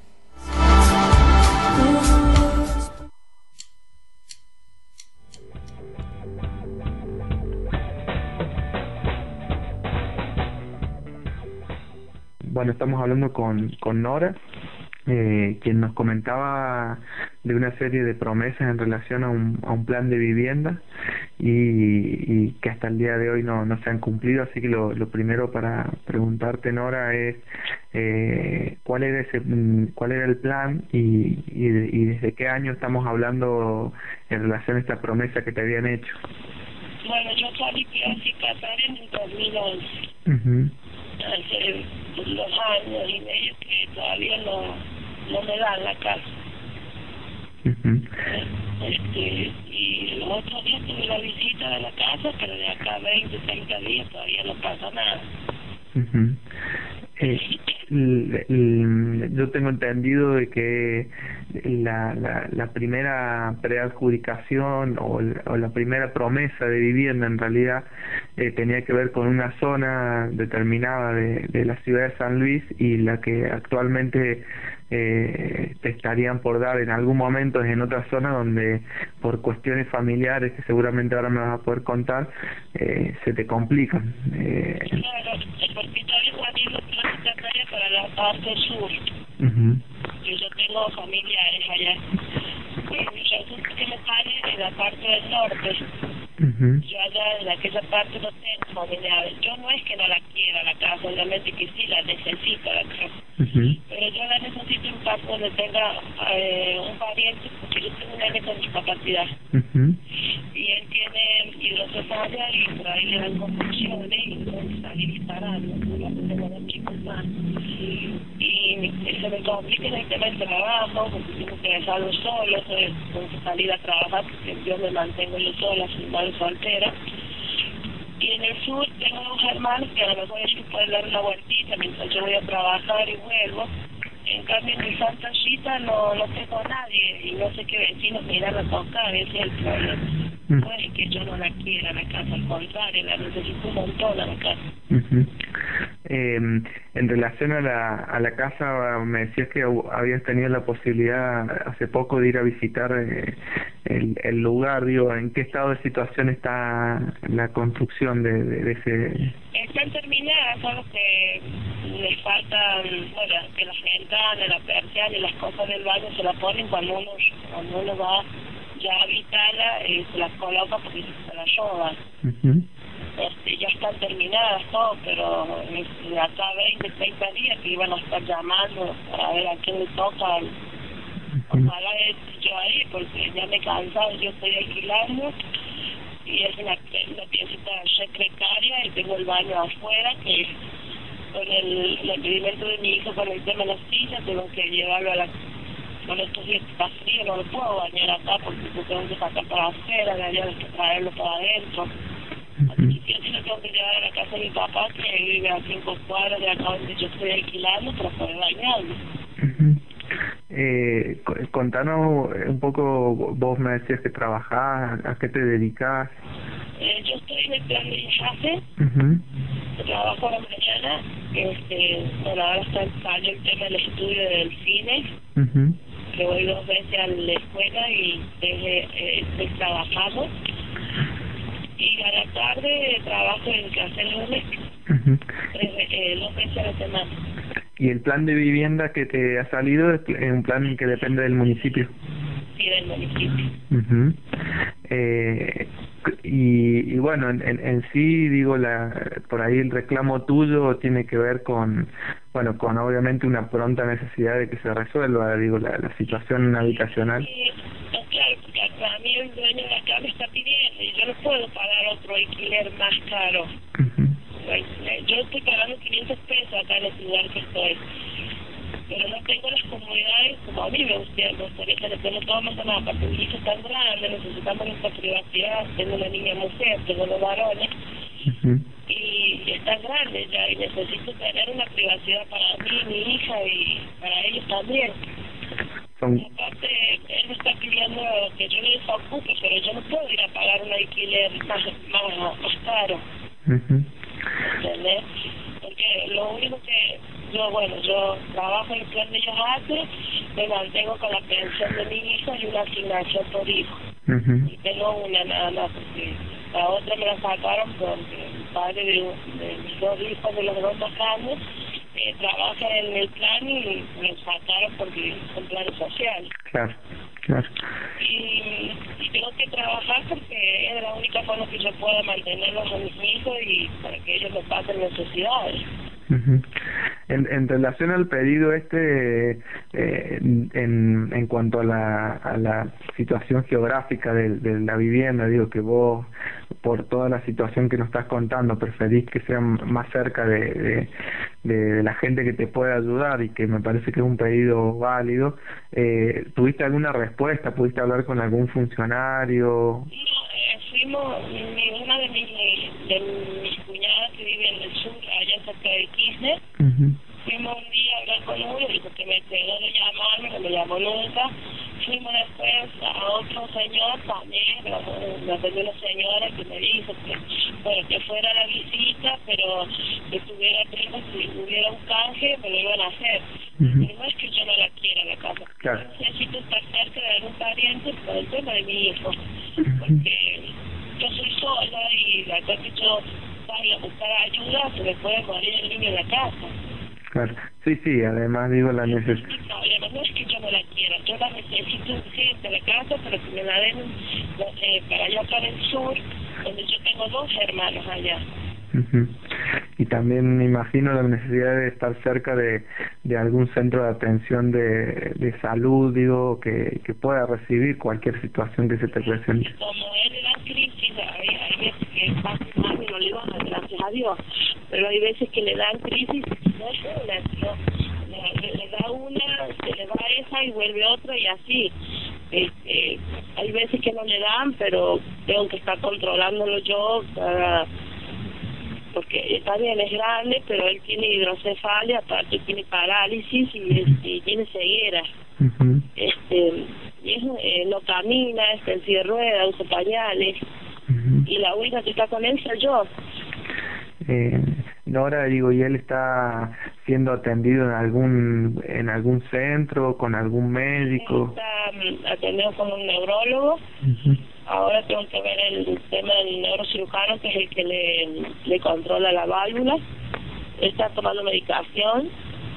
Bueno, estamos hablando con Nora, quien nos comentaba de una serie de promesas en relación a un plan de vivienda y que hasta el día de hoy no se han cumplido. Así que lo primero para preguntarte, Nora, es cuál era el plan y desde qué año estamos hablando en relación a esta promesa que te habían hecho. Bueno, yo salí así casar en el 2011. Uh-huh. Hace 2 años y medio que todavía no me dan la casa. Uh-huh. Y los otros días tuve la visita de la casa, pero de acá a 20, 30 días todavía no pasa nada. Uh-huh. Yo tengo entendido de que la primera preadjudicación o la primera promesa de vivienda en realidad tenía que ver con una zona determinada de la ciudad de San Luis, y la que actualmente te estarían por dar en algún momento es en otra zona donde por cuestiones familiares que seguramente ahora me vas a poder contar se te complican. Claro, porque todavía Juanito transitaria para la parte sur. Uh-huh. Yo tengo familiares allá. Resulta que me sale en la parte del norte. Uh-huh. Yo allá en aquella parte no tengo familiares. Yo no es que no la quiera la casa, obviamente que sí la necesito la casa. Uh-huh. Pero yo la necesito en caso donde tenga un pariente, porque yo tengo un nene con discapacidad. Uh-huh. Y él tiene hidrocefalia y por ahí le dan convulsiones y puede salir disparando. Yo tengo 2 chicos más. Y se me complica el tema del trabajo, porque tengo que dejarlo solo, tengo que salir a trabajar porque yo me mantengo yo sola, sin madre soltera. Y en el sur tengo 2 hermanos que a lo mejor ellos pueden dar una vueltita mientras yo voy a trabajar y vuelvo. En cambio en mi Santa Rita no tengo a nadie y no sé qué vecinos me irán a tocar, ese es el problema. No es que yo no la quiera la casa, al contrario, la necesito un montón a la casa. Uh-huh. En relación a la casa, me decías que habías tenido la posibilidad hace poco de ir a visitar el lugar. Digo, ¿en qué estado de situación está la construcción de ese...? Están terminadas, solo que les faltan, que las ventanas, la persiana y las cosas del baño se las ponen cuando uno va ya a habitarla, se las coloca porque se las roban. Uh-huh. Ya están terminadas todo, pero de acá 20, 30 días que iban a estar llamando para ver a quién le toca. Ojalá yo ahí, porque ya me he cansado, yo estoy alquilando y es una piecita secretaria y tengo el baño afuera que con el impedimento de mi hijo con el tema de las sillas, tengo que llevarlo a la... Con estos días que está frío, no lo puedo bañar acá porque tengo que sacar para afuera, de allá que traerlo para adentro. Así que sí lo tengo que llevar a la casa de mi papá, que vive a 5 cuadras de acá donde yo estoy alquilando, para poder bañarlo. Contanos un poco, vos me decías que trabajás, ¿a qué te dedicás? Yo estoy en el plan de INJACE, trabajo a la mañana, bueno, ahora salió el tema del estudio del cine, que voy 2 veces a la escuela y estoy trabajando, y a la tarde trabajo en Clases Lunes, 2 veces a la semana. ¿Y el plan de vivienda que te ha salido es un plan que depende del municipio? Sí, del municipio. Y bueno, en sí, digo, por ahí el reclamo tuyo tiene que ver con obviamente una pronta necesidad de que se resuelva, digo, la situación habitacional. Sí, no, claro, porque a mí el dueño de acá me está pidiendo y yo no puedo pagar otro alquiler más caro. Yo estoy pagando 500 pesos acá en el lugar que estoy, pero no tengo las comodidades como a mí me gustaría tener todo más nada. Aparte mi hijo es tan grande, necesitamos nuestra privacidad, tengo una niña mujer, tengo 2 varones, y está grande ya, y necesito tener una privacidad para mí, mi hija, y para ellos también. Aparte, él me está pidiendo que yo le desocupe, pero yo no puedo ir a pagar un alquiler más caro. ¿Entendés? Porque lo único que yo trabajo en el plan de INJACE, me mantengo con la pensión de mi hijo y una asignación por hijo. Y tengo una nada más, porque la otra me la sacaron porque el padre de mis 2 hijos de los 2 más grandes trabaja en el plan y me lo sacaron porque son planes sociales. Claro. Y tengo que trabajar porque es la única forma que yo pueda mantenerlos a mis hijos y para que ellos no pasen necesidades. En relación al pedido en cuanto a la situación geográfica de la vivienda, digo que vos, por toda la situación que nos estás contando, preferís que sea más cerca de la gente que te puede ayudar, y que me parece que es un pedido válido. ¿Tuviste alguna respuesta? ¿Pudiste hablar con algún funcionario? Fuimos, una de mis cuñadas que vive en el sur, allá cerca de Kirchner, fuimos un día a hablar con uno, dijo que me quedó de llamarme, no me llamó nunca. Fuimos después a otro señor también, me atendió una señora que me dijo que fuera a la visita, pero que tuviera primo, si hubiera un canje, me lo iban a hacer. Pero no es que yo no la quiera la casa, claro. Necesito estar cerca de algún pariente por el tema de mi hijo, porque yo soy sola y la cosa que yo vaya a buscar ayuda, se me puede morir el niño en la casa. Claro. Sí, además digo la necesidad. No es que yo no la quiera, yo la necesito urgente la casa, pero que me la den para allá para el sur, donde yo tengo 2 hermanos allá. Y también me imagino la necesidad de estar cerca de algún centro de atención de salud, digo, que pueda recibir cualquier situación que se te presente. Como él le dan crisis, hay veces que pasa mal y no le van, gracias a Dios, pero hay veces que le dan crisis, no es una, le da una, se le va esa y vuelve otra y así. Hay veces que no le dan, pero tengo que estar controlándolo yo porque también es grande, pero él tiene hidrocefalia, aparte tiene parálisis y tiene ceguera. Y no camina, está en silla de ruedas, usa pañales, y la única que está con él soy yo. Nora, digo, ¿y él está siendo atendido en algún centro, con algún médico? Está atendido con un neurólogo. Ahora tengo que ver el tema del neurocirujano, que es el que le controla la válvula. Está tomando medicación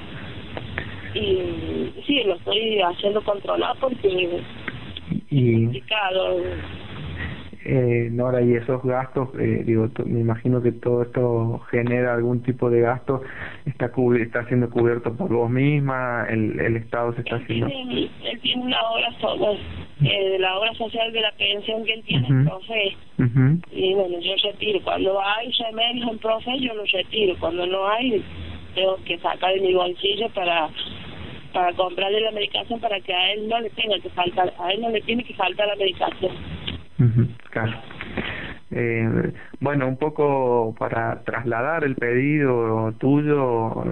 y sí, lo estoy haciendo controlar porque es complicado. Nora, y esos gastos, me imagino que todo esto genera algún tipo de gasto. ¿Está siendo cubierto por vos misma? ¿El Estado se está haciendo? Él tiene una obra la obra social de la pensión que él tiene en profe. Y bueno, yo retiro. Cuando hay remedios en profe, yo los retiro. Cuando no hay, tengo que sacar de mi bolsillo para comprarle la medicación, para que a él no le tenga que faltar, a él no le tiene que faltar la medicación. Claro. Bueno, un poco para trasladar el pedido tuyo,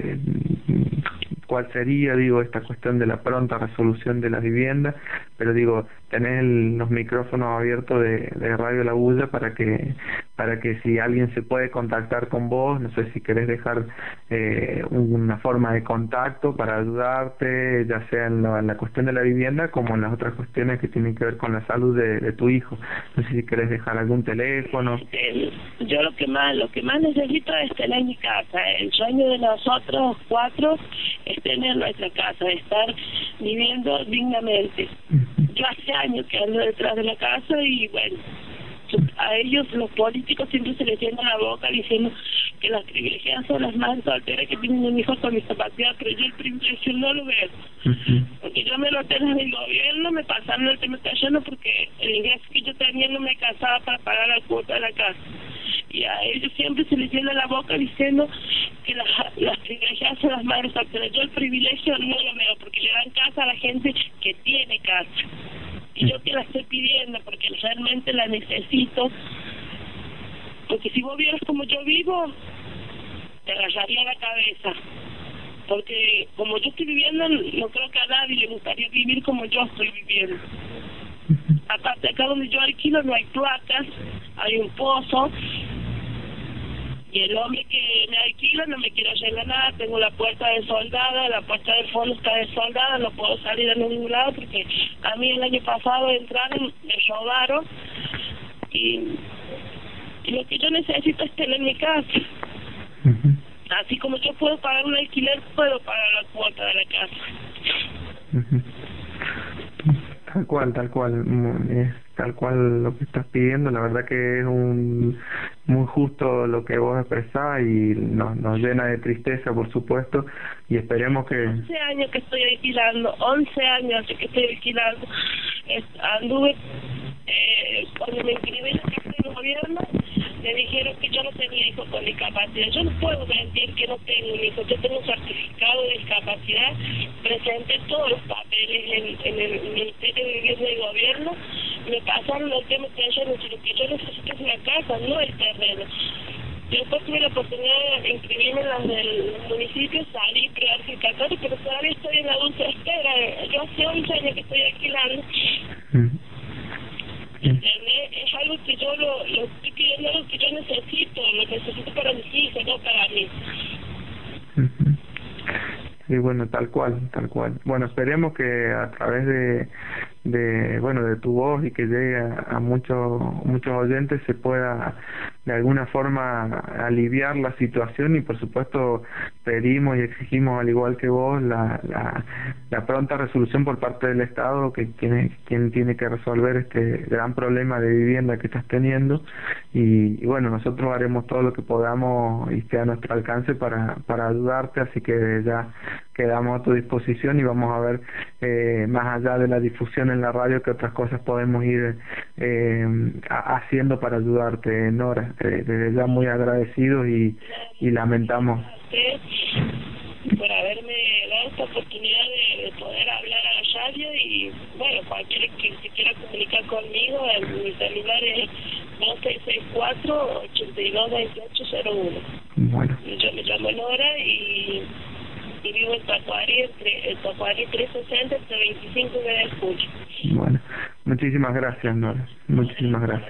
cuál sería, esta cuestión de la pronta resolución de las viviendas, pero tenés los micrófonos abiertos de Radio La Bulla para que si alguien se puede contactar con vos, no sé si querés dejar una forma de contacto para ayudarte, ya sea en la cuestión de la vivienda como en las otras cuestiones que tienen que ver con la salud de tu hijo. No sé si querés dejar algún teléfono. Yo lo que más necesito es tener mi casa. El sueño de nosotros 4 es tener nuestra casa, estar viviendo dignamente. Yo hace años que ando detrás de la casa y bueno, a ellos los políticos siempre se les llena la boca diciendo que las privilegiadas son las más solteras que tienen un hijo con discapacidad, pero yo el privilegio no lo veo. Porque yo me noté en el gobierno, me pasaron el tema cayendo porque el ingreso que yo tenía no me alcanzaba para pagar la cuota de la casa. Y a ellos siempre se les llena la boca diciendo que las privilegiadas son las madres solteras. Yo el privilegio no lo veo porque le dan casa a la gente que tiene casa. Y yo te la estoy pidiendo porque realmente la necesito. Porque si vos vieras como yo vivo, te rayaría la cabeza. Porque como yo estoy viviendo, no creo que a nadie le gustaría vivir como yo estoy viviendo. Aparte, acá donde yo alquilo no hay placas, hay un pozo. Y el hombre que me alquila no me quiere arreglar nada, tengo la puerta desoldada, la puerta del fondo está desoldada, no puedo salir a ningún lado porque a mí el año pasado entraron, me robaron y lo que yo necesito es tener mi casa. Así como yo puedo pagar un alquiler, puedo pagar la cuota de la casa. Tal cual lo que estás pidiendo. La verdad que es muy justo lo que vos expresás y nos llena de tristeza, por supuesto, y esperemos que... 11 años que estoy alquilando, 11 años que estoy alquilando. Anduve, cuando me inscribí en la casa del gobierno, me dijeron que yo no tenía hijos con discapacidad. Yo no puedo mentir que no tengo un hijo. Yo tengo un certificado de discapacidad, presenté todos los papeles en el Ministerio de Vivienda y Gobierno, me pasaron el tema que yo necesito es una casa, no el terreno. Después tuve la oportunidad de inscribirme en las del municipio, salí pre-verificatorio, pero todavía estoy en la dulce espera. Yo hace 11 años que estoy alquilando. Es algo que yo lo estoy pidiendo, algo que yo lo necesito para mis hijos, no para mí. Sí, bueno, tal cual. Bueno, esperemos que a través de tu voz y que llegue a muchos oyentes se pueda de alguna forma aliviar la situación y por supuesto pedimos y exigimos al igual que vos la pronta resolución por parte del Estado quien tiene que resolver este gran problema de vivienda que estás teniendo y bueno, nosotros haremos todo lo que podamos y esté a nuestro alcance para ayudarte, así que ya quedamos a tu disposición y vamos a ver más allá de la difusión en la radio que otras cosas podemos ir haciendo para ayudarte, Nora. Desde ya muy agradecidos y lamentamos por haberme dado esta oportunidad de poder hablar a la radio y bueno, cualquiera que se quiera comunicar conmigo, mi celular es 2664-822801. Bueno. Yo me llamo Nora y vivo en Tacuari 360 entre 25 y 9 de julio. Bueno, muchísimas gracias, Nora. Muchísimas gracias.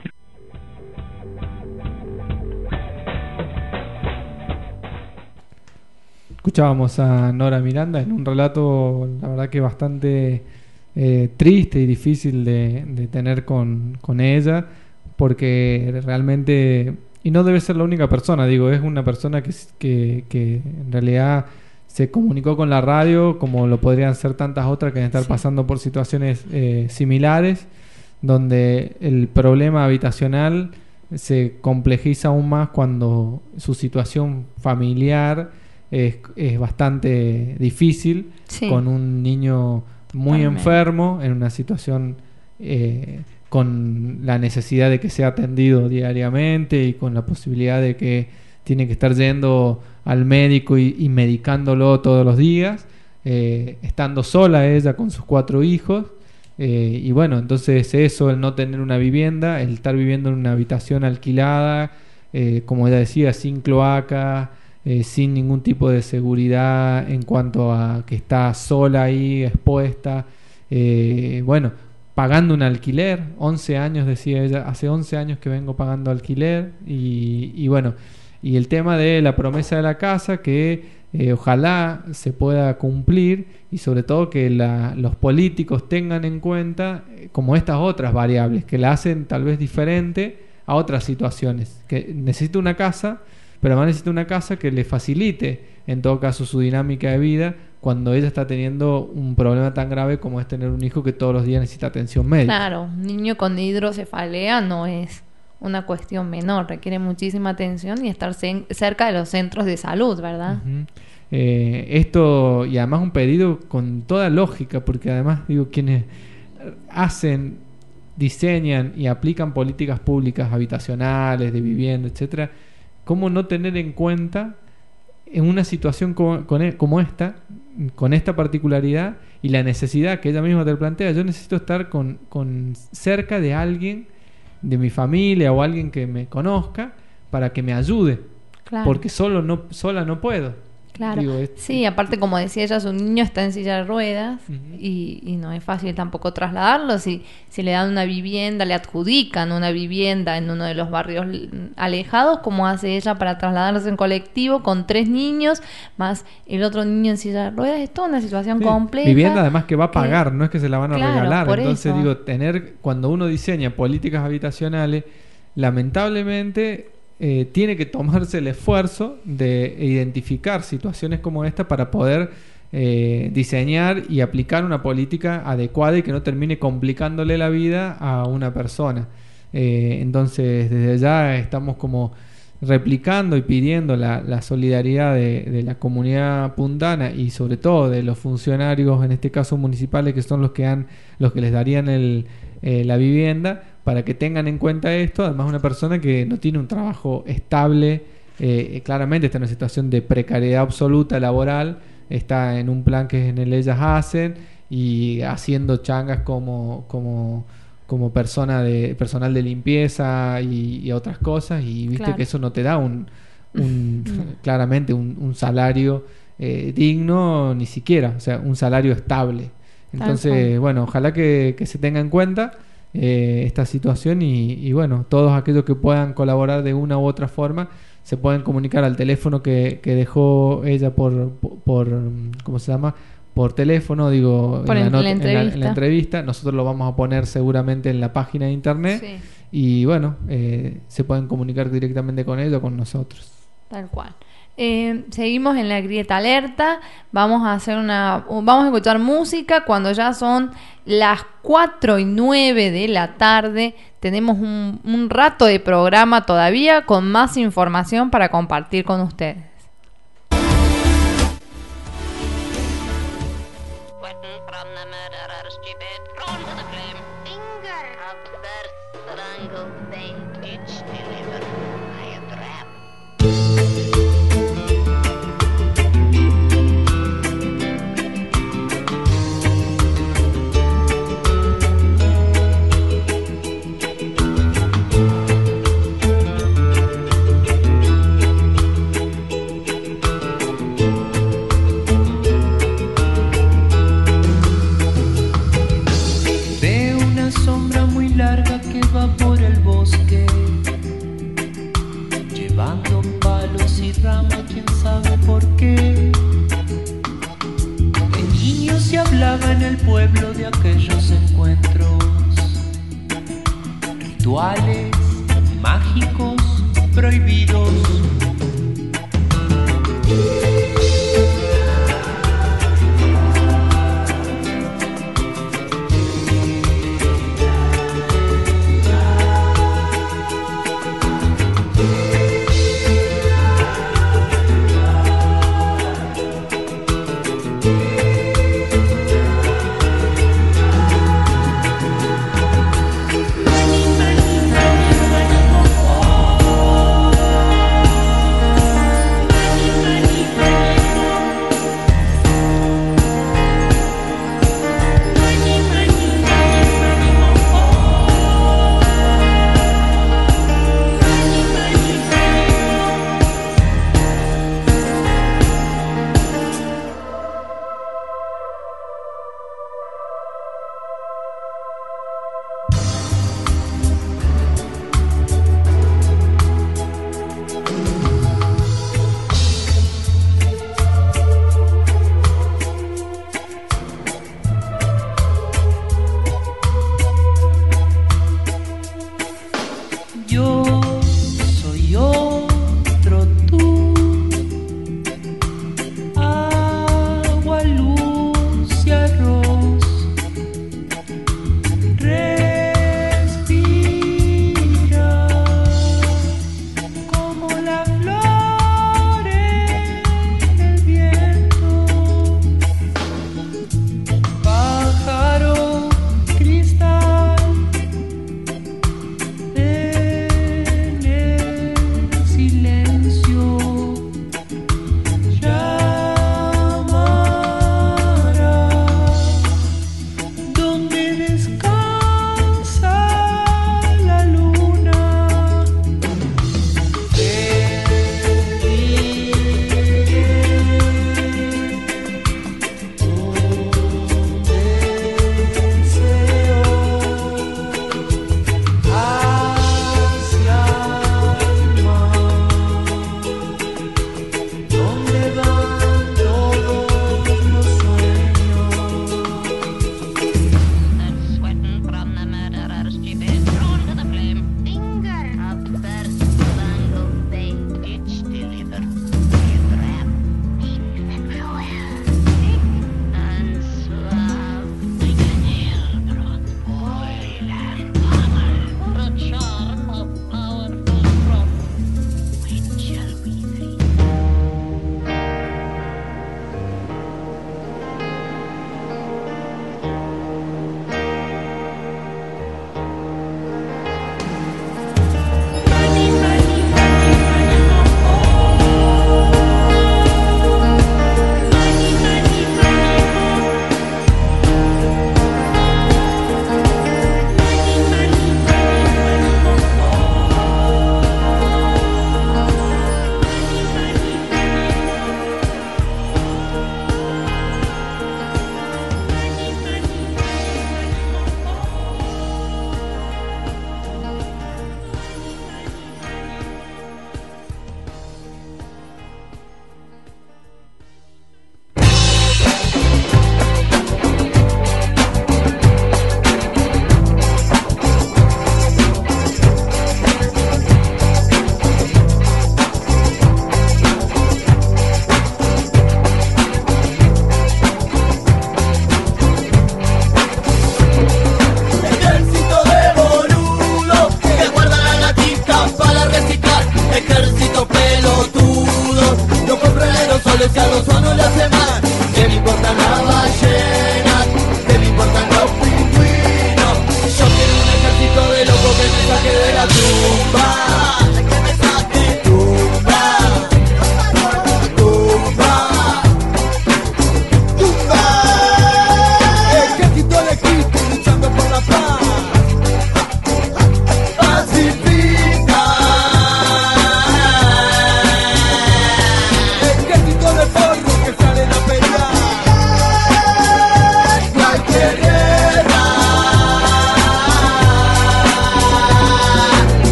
Escuchábamos a Nora Miranda en un relato, la verdad que bastante triste y difícil de tener con ella, porque realmente, y no debe ser la única persona, es una persona que en realidad se comunicó con la radio, como lo podrían ser tantas otras que deben estar pasando por situaciones similares, donde el problema habitacional se complejiza aún más cuando su situación familiar es bastante difícil, con un niño muy enfermo, en una situación con la necesidad de que sea atendido diariamente y con la posibilidad de que tiene que estar yendo al médico y medicándolo todos los días, estando sola ella con sus 4 hijos. Y bueno, entonces eso, el no tener una vivienda, el estar viviendo en una habitación alquilada, como ella decía, sin cloaca, sin ningún tipo de seguridad en cuanto a que está sola ahí, expuesta, bueno, pagando un alquiler, 11 años decía ella, hace 11 años que vengo pagando alquiler, y bueno, y el tema de la promesa de la casa que ojalá se pueda cumplir, y sobre todo que los políticos tengan en cuenta como estas otras variables que la hacen tal vez diferente a otras situaciones, que necesita una casa, pero además necesita una casa que le facilite en todo caso su dinámica de vida cuando ella está teniendo un problema tan grave como es tener un hijo que todos los días necesita atención médica. Claro, un niño con hidrocefalea no es una cuestión menor, requiere muchísima atención y estar cerca de los centros de salud, ¿verdad? Uh-huh. Esto, y además un pedido con toda lógica, porque además digo, quienes hacen, diseñan y aplican políticas públicas habitacionales, de vivienda, etcétera, ¿cómo no tener en cuenta en una situación como esta, con esta particularidad y la necesidad que ella misma te plantea? Yo necesito estar con cerca de alguien de mi familia o alguien que me conozca para que me ayude, claro, porque sola no puedo. Claro, sí, aparte como decía ella, su niño está en silla de ruedas, uh-huh, y no es fácil tampoco trasladarlo. Si le dan una vivienda, le adjudican una vivienda en uno de los barrios alejados, ¿cómo hace ella para trasladarse en colectivo con 3 niños, más el otro niño en silla de ruedas? Es toda una situación compleja. Vivienda además que va a pagar, no es que se la van a regalar. Entonces eso, digo, cuando uno diseña políticas habitacionales, lamentablemente tiene que tomarse el esfuerzo de identificar situaciones como esta para poder diseñar y aplicar una política adecuada y que no termine complicándole la vida a una persona. Entonces desde ya estamos como replicando y pidiendo la solidaridad de la comunidad puntana y sobre todo de los funcionarios, en este caso municipales, que son los que les darían la vivienda, para que tengan en cuenta esto. Además, una persona que no tiene un trabajo estable, claramente está en una situación de precariedad absoluta laboral, está en un plan que en el ellas hacen y haciendo changas como personal de limpieza y otras cosas, y viste, claro, que eso no te da claramente un salario digno, ni siquiera, o sea, un salario estable. Entonces, bueno, ojalá que se tenga en cuenta esta situación y bueno, todos aquellos que puedan colaborar de una u otra forma se pueden comunicar al teléfono que dejó ella por ¿cómo se llama? Por teléfono, digo, en la entrevista. Nosotros lo vamos a poner seguramente en la página de internet, sí, y bueno, se pueden comunicar directamente con ella o con nosotros. Tal cual. Seguimos en la Grieta Alerta. Vamos a escuchar música cuando ya son las 4:09 de la tarde. Tenemos un rato de programa todavía con más información para compartir con ustedes. En el pueblo de aquellos encuentros, rituales mágicos prohibidos.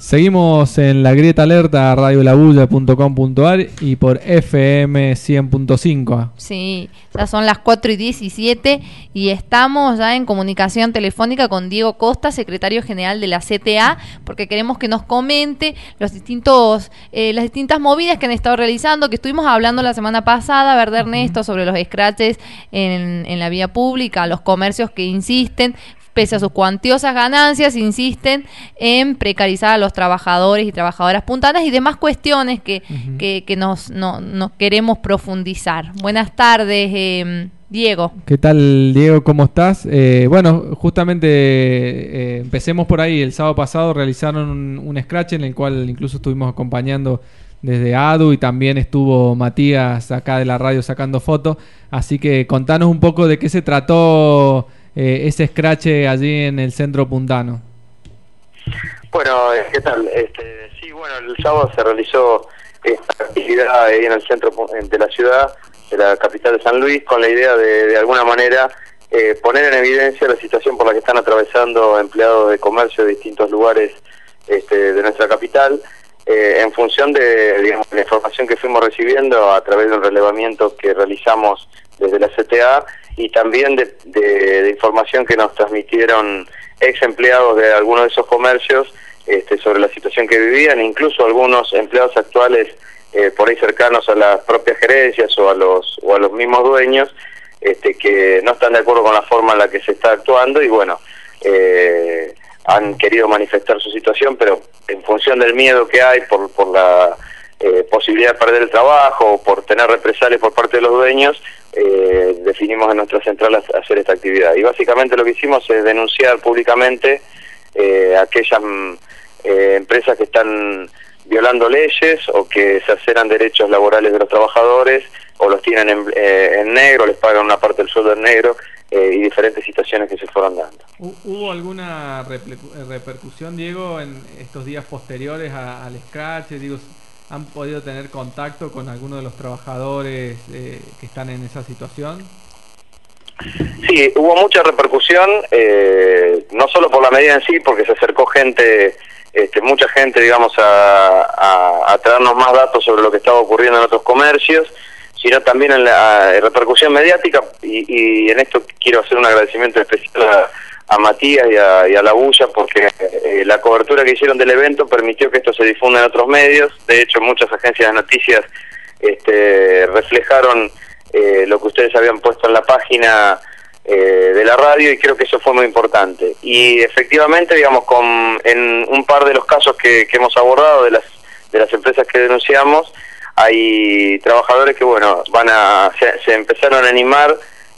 Seguimos en la grieta alerta, radiolabulla.com.ar y por FM 100.5. Sí, ya son las 4:17 y estamos ya en comunicación telefónica con Diego Costa, secretario general de la CTA, porque queremos que nos comente las distintas movidas que han estado realizando, que estuvimos hablando la semana pasada, ¿verdad, Ernesto?, sobre los scratches en la vía pública, los comercios que insisten, pese a sus cuantiosas ganancias, insisten en precarizar a los trabajadores y trabajadoras puntanas y demás cuestiones que nos queremos profundizar. Buenas tardes, Diego. ¿Qué tal, Diego? ¿Cómo estás? Bueno, justamente empecemos por ahí. El sábado pasado realizaron un scratch en el cual incluso estuvimos acompañando desde ADU y también estuvo Matías acá de la radio sacando fotos. Así que contanos un poco de qué se trató ese scratch allí en el centro puntano. Bueno, ¿qué tal? Sí, bueno, el sábado se realizó esta actividad ahí en el centro de la ciudad, de la capital de San Luis, con la idea de alguna manera poner en evidencia la situación por la que están atravesando empleados de comercio de distintos lugares de nuestra capital, en función de, digamos, la información que fuimos recibiendo a través de un relevamiento que realizamos desde la CTA y también de información que nos transmitieron ex empleados de algunos de esos comercios sobre la situación que vivían, incluso algunos empleados actuales por ahí cercanos a las propias gerencias o a los mismos dueños que no están de acuerdo con la forma en la que se está actuando y bueno, han querido manifestar su situación, pero en función del miedo que hay por la posibilidad de perder el trabajo o por tener represalias por parte de los dueños, definimos en nuestra central hacer esta actividad. Y básicamente lo que hicimos es denunciar públicamente aquellas empresas que están violando leyes o que se aceran derechos laborales de los trabajadores o los tienen en negro, les pagan una parte del sueldo en negro y diferentes situaciones que se fueron dando. ¿Hubo alguna repercusión, Diego, en estos días posteriores al scratch? Digo, ¿han podido tener contacto con algunos de los trabajadores que están en esa situación? Sí, hubo mucha repercusión, no solo por la medida en sí, porque se acercó gente, mucha gente, digamos, a traernos más datos sobre lo que estaba ocurriendo en otros comercios, sino también en la repercusión mediática, y en esto quiero hacer un agradecimiento especial a Matías y a La Bulla, porque la cobertura que hicieron del evento permitió que esto se difunda en otros medios. De hecho, muchas agencias de noticias reflejaron lo que ustedes habían puesto en la página de la radio, y creo que eso fue muy importante. Y efectivamente, digamos, en un par de los casos que hemos abordado de las empresas que denunciamos, hay trabajadores que, bueno, se empezaron a animar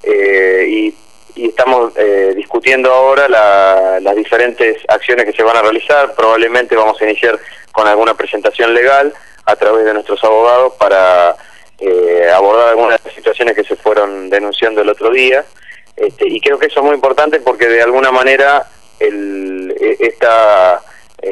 y estamos discutiendo ahora las diferentes acciones que se van a realizar. Probablemente vamos a iniciar con alguna presentación legal a través de nuestros abogados para abordar algunas de las situaciones que se fueron denunciando el otro día. Y creo que eso es muy importante porque de alguna manera esta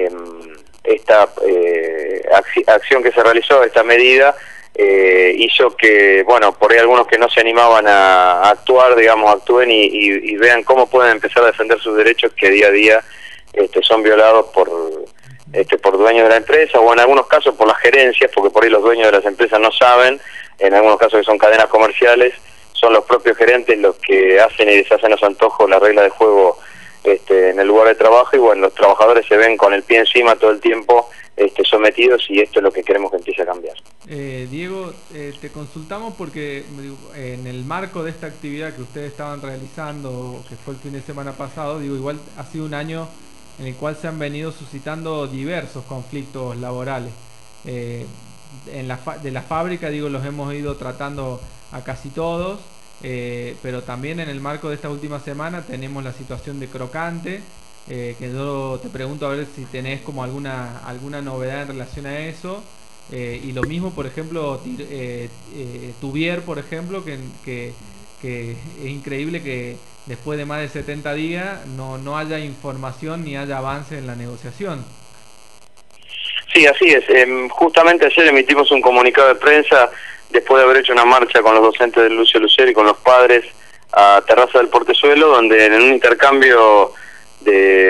acción que se realizó, esta medida, hizo que, bueno, por ahí algunos que no se animaban a actuar, digamos, actúen y vean cómo pueden empezar a defender sus derechos que día a día son violados por dueños de la empresa, o en algunos casos por las gerencias, porque por ahí los dueños de las empresas no saben, en algunos casos que son cadenas comerciales, son los propios gerentes los que hacen y deshacen a su antojo la regla de juego en el lugar de trabajo, y bueno, los trabajadores se ven con el pie encima todo el tiempo sometidos, y esto es lo que queremos que empiece a cambiar. Diego, te consultamos porque en el marco de esta actividad que ustedes estaban realizando, que fue el fin de semana pasado, igual ha sido un año en el cual se han venido suscitando diversos conflictos laborales. De la fábrica, los hemos ido tratando a casi todos, pero también en el marco de esta última semana tenemos la situación de Crocante, que yo te pregunto a ver si tenés como alguna novedad en relación a eso, y lo mismo, por ejemplo, Tuvier, por ejemplo, que es increíble que después de más de 70 días no haya información ni haya avance en la negociación. Sí, así es. Justamente ayer emitimos un comunicado de prensa después de haber hecho una marcha con los docentes de Lucio Lucero y con los padres a Terraza del Portezuelo, donde en un intercambio de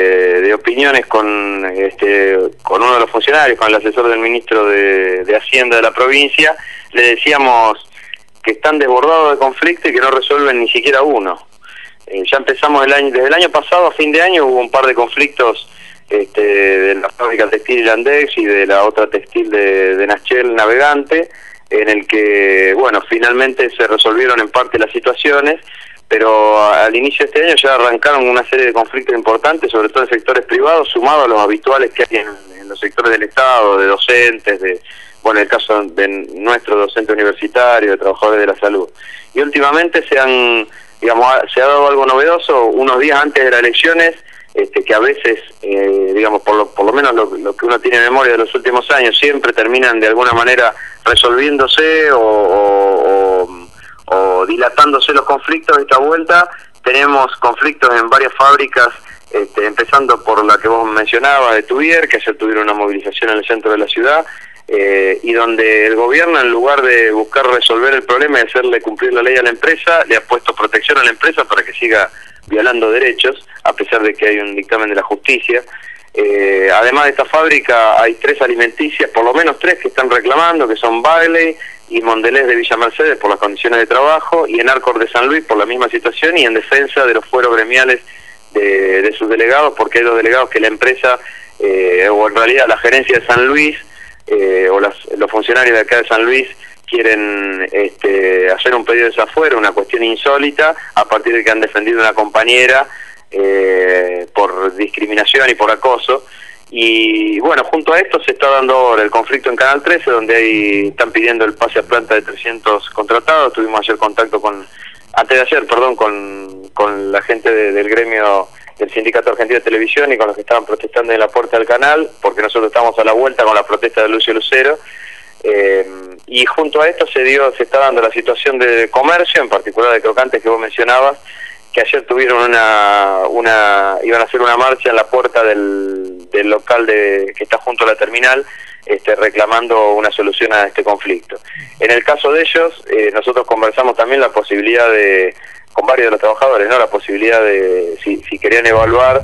de opiniones con uno de los funcionarios, con el asesor del ministro de Hacienda de la provincia, le decíamos que están desbordados de conflicto y que no resuelven ni siquiera uno. Ya empezamos desde el año pasado, a fin de año, hubo un par de conflictos de la fábrica textil Landex y de la otra textil de Nachel Navegante, en el que, bueno, finalmente se resolvieron en parte las situaciones, pero al inicio de este año ya arrancaron una serie de conflictos importantes, sobre todo en sectores privados, sumados a los habituales que hay en los sectores del Estado, de docentes, el caso de nuestro docente universitario, de trabajadores de la salud. Y últimamente se ha dado algo novedoso, unos días antes de las elecciones, que a veces, por lo menos lo que uno tiene en memoria de los últimos años, siempre terminan de alguna manera resolviéndose o dilatándose los conflictos. Esta vuelta tenemos conflictos en varias fábricas, empezando por la que vos mencionabas de Tuvier, que ayer tuvieron una movilización en el centro de la ciudad, y donde el gobierno, en lugar de buscar resolver el problema y hacerle cumplir la ley a la empresa, le ha puesto protección a la empresa para que siga violando derechos, a pesar de que hay un dictamen de la justicia. Además de esta fábrica hay 3 alimenticias, por lo menos 3 que están reclamando, que son Bagley y Mondelez de Villa Mercedes por las condiciones de trabajo, y en Arcor de San Luis por la misma situación, y en defensa de los fueros gremiales de sus delegados, porque hay 2 delegados que la empresa, o en realidad la gerencia de San Luis, los funcionarios de acá de San Luis, quieren hacer un pedido de desafuero, una cuestión insólita, a partir de que han defendido a una compañera por discriminación y por acoso. Y bueno, junto a esto se está dando ahora el conflicto en Canal 13, donde están pidiendo el pase a planta de 300 contratados. Tuvimos ayer contacto con la gente del gremio del Sindicato Argentino de Televisión y con los que estaban protestando en la puerta del canal, porque nosotros estamos a la vuelta con la protesta de Lucio Lucero. Y junto a esto se está dando la situación de comercio, en particular de crocantes que vos mencionabas, que ayer tuvieron iban a hacer una marcha en la puerta del local que está junto a la terminal, reclamando una solución a este conflicto. En el caso de ellos, nosotros conversamos también la posibilidad con varios de los trabajadores, ¿no? La posibilidad de, si querían evaluar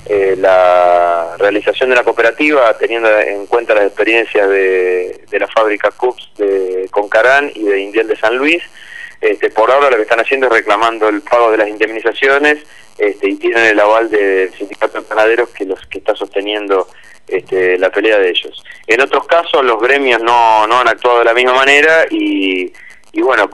la realización de la cooperativa, teniendo en cuenta las experiencias de la fábrica Cups de Concarán y de Indiel de San Luis. Por ahora lo que están haciendo es reclamando el pago de las indemnizaciones, y tienen el aval del sindicato de panaderos que está sosteniendo la pelea de ellos. En otros casos los gremios no han actuado de la misma manera y bueno,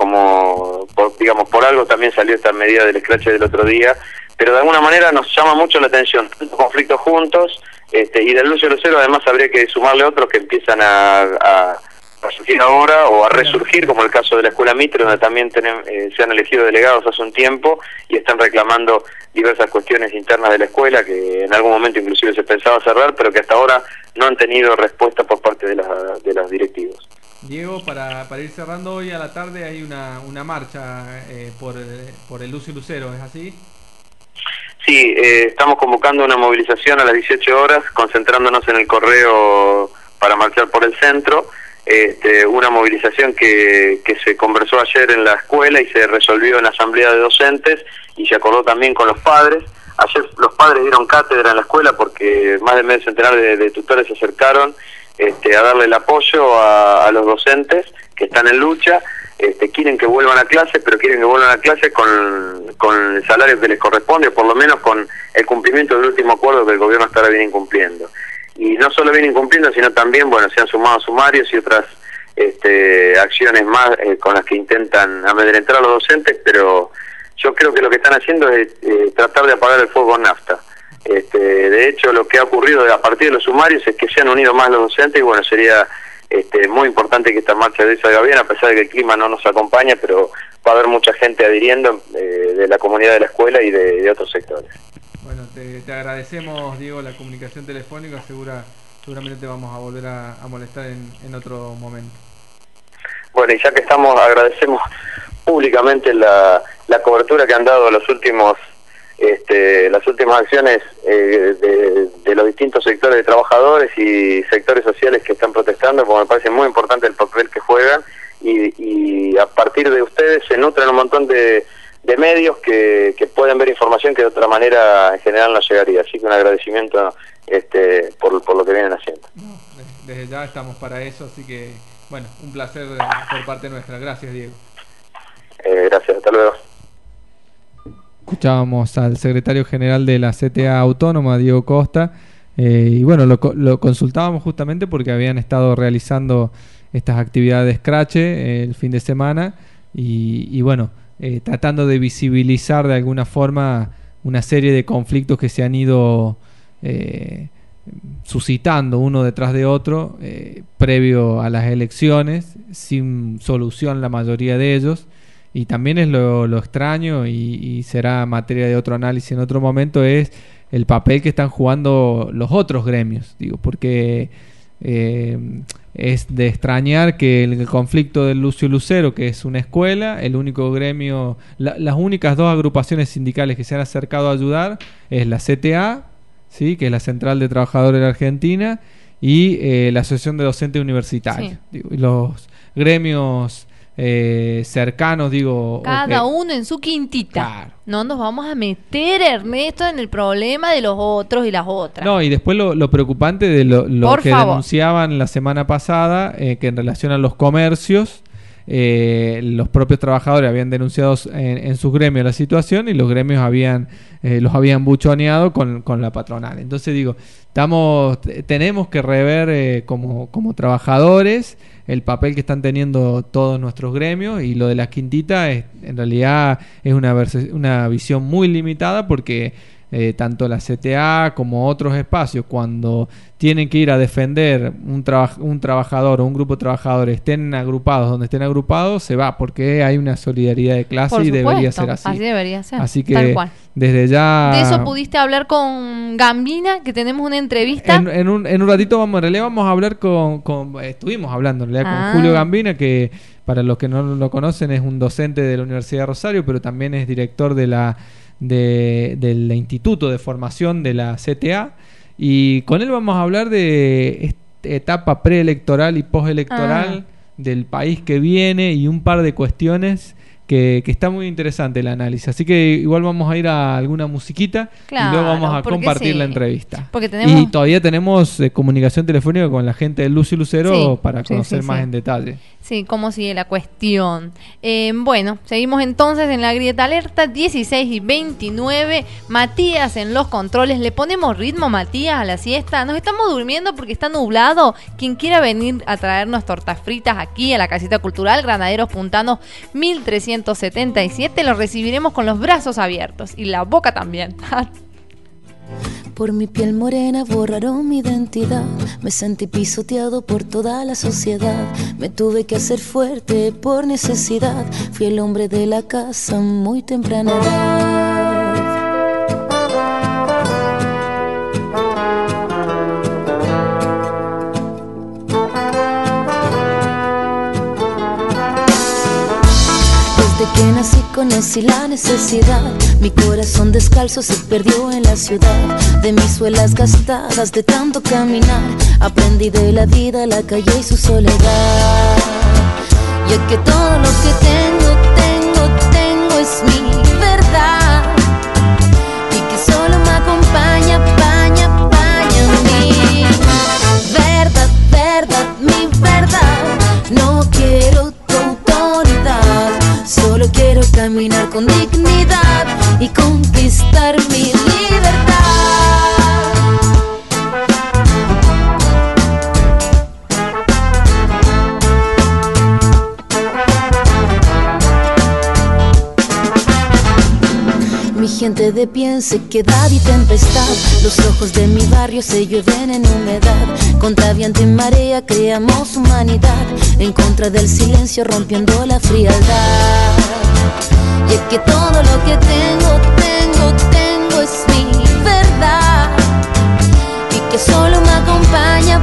por algo también salió esta medida del escrache del otro día, pero de alguna manera nos llama mucho la atención tantos conflictos juntos, y del Lucio Lucero además habría que sumarle otros que empiezan a surgir ahora o a resurgir, como el caso de la Escuela Mitre, donde también se han elegido delegados hace un tiempo y están reclamando diversas cuestiones internas de la escuela que en algún momento inclusive se pensaba cerrar, pero que hasta ahora no han tenido respuesta por parte de los directivos. Diego, para ir cerrando, hoy a la tarde hay una marcha por el Lucio Lucero, ¿es así? Sí, estamos convocando una movilización a las 18 horas, concentrándonos en el Correo para marchar por el centro. Una movilización que se conversó ayer en la escuela y se resolvió en la asamblea de docentes y se acordó también con los padres. Ayer los padres dieron cátedra en la escuela porque más de medio centenar de tutores se acercaron a darle el apoyo a los docentes que están en lucha. Quieren que vuelvan a clase, pero quieren que vuelvan a clase con el salario que les corresponde, por lo menos con el cumplimiento del último acuerdo que el gobierno hasta ahora viene incumpliendo. Y no solo viene incumpliendo, sino también, se han sumado sumarios y otras acciones más con las que intentan amedrentar a los docentes, pero yo creo que lo que están haciendo es tratar de apagar el fuego con nafta. De hecho, lo que ha ocurrido a partir de los sumarios es que se han unido más los docentes y sería muy importante que esta marcha de salga bien, a pesar de que el clima no nos acompaña, pero va a haber mucha gente adhiriendo de la comunidad de la escuela y de otros sectores. Bueno, te agradecemos, Diego, la comunicación telefónica. Seguramente te vamos a volver a molestar en otro momento. Bueno, y ya que estamos, agradecemos públicamente la cobertura que han dado las últimas acciones de los distintos sectores de trabajadores y sectores sociales que están protestando, porque me parece muy importante el papel que juegan y a partir de ustedes se nutren un montón de medios que pueden ver información que de otra manera en general no llegaría. Así que un agradecimiento por lo que vienen haciendo. Desde ya estamos para eso, así que bueno, un placer por parte nuestra. Gracias, Diego. Gracias, hasta luego. Escuchábamos al secretario general de la CTA Autónoma, Diego Costa, y bueno, lo consultábamos justamente porque habían estado realizando estas actividades de escrache el fin de semana y bueno, tratando de visibilizar de alguna forma una serie de conflictos que se han ido suscitando uno detrás de otro previo a las elecciones, sin solución la mayoría de ellos. Y también es lo extraño y será materia de otro análisis en otro momento, es el papel que están jugando los otros gremios, digo, porque es de extrañar que el conflicto del Lucio Lucero, que es una escuela, el único gremio, las únicas dos agrupaciones sindicales que se han acercado a ayudar es la CTA, ¿sí?, que es la Central de Trabajadores de la Argentina, y la Asociación de Docentes Universitarios. Sí. Digo, y los gremios cercanos, digo, cada uno en su quintita. Claro. No nos vamos a meter, Ernesto, en el problema de los otros y las otras. No, y después lo preocupante de lo que denunciaban la semana pasada, que en relación a los comercios, los propios trabajadores habían denunciado en sus gremios la situación y los gremios los habían buchoneado con la patronal. Entonces digo, tenemos que rever como trabajadores el papel que están teniendo todos nuestros gremios, y lo de las quintitas en realidad es una visión muy limitada, porque tanto la CTA como otros espacios, cuando tienen que ir a defender un trabajador o un grupo de trabajadores, estén agrupados donde estén agrupados, se va, porque hay una solidaridad de clase. Por supuesto, debería ser así. Así debería ser. Así que tal cual. Desde ya... De eso pudiste hablar con Gambina, que tenemos una entrevista. En un ratito vamos a hablar estuvimos hablando en realidad con Julio Gambina, que para los que no lo conocen es un docente de la Universidad de Rosario, pero también es director del Instituto de Formación de la CTA, y con él vamos a hablar de etapa preelectoral y postelectoral del país que viene, y un par de cuestiones que está muy interesante el análisis. Así que igual vamos a ir a alguna musiquita, claro, y luego vamos a compartir la entrevista. Y todavía tenemos comunicación telefónica con la gente del Lucio Lucero para conocer más en detalle. Sí, cómo sigue la cuestión. Bueno, seguimos entonces en la grieta alerta, 16:29. Matías en los controles. ¿Le ponemos ritmo, Matías, a la siesta? Nos estamos durmiendo porque está nublado. Quien quiera venir a traernos tortas fritas aquí a la Casita Cultural Granaderos Puntanos 1377, los recibiremos con los brazos abiertos y la boca también. Por mi piel morena borraron mi identidad. Me sentí pisoteado por toda la sociedad. Me tuve que hacer fuerte por necesidad. Fui el hombre de la casa muy temprana edad. Desde que nací conocí la necesidad. Mi corazón descalzo se perdió en la ciudad. De mis suelas gastadas de tanto caminar, aprendí de la vida, la calle y su soledad. Y es que todo lo que tengo es mi verdad, y que solo me acompaña mi verdad, mi verdad. No quiero tu autoridad, solo quiero caminar con dignidad y conquistar mi libertad. Mi gente de pie en sequedad y tempestad. Los ojos de mi barrio se llueven en humedad. Contra viento y marea creamos humanidad. En contra del silencio rompiendo la frialdad. Y es que todo lo que tengo es mi verdad, y que solo me acompaña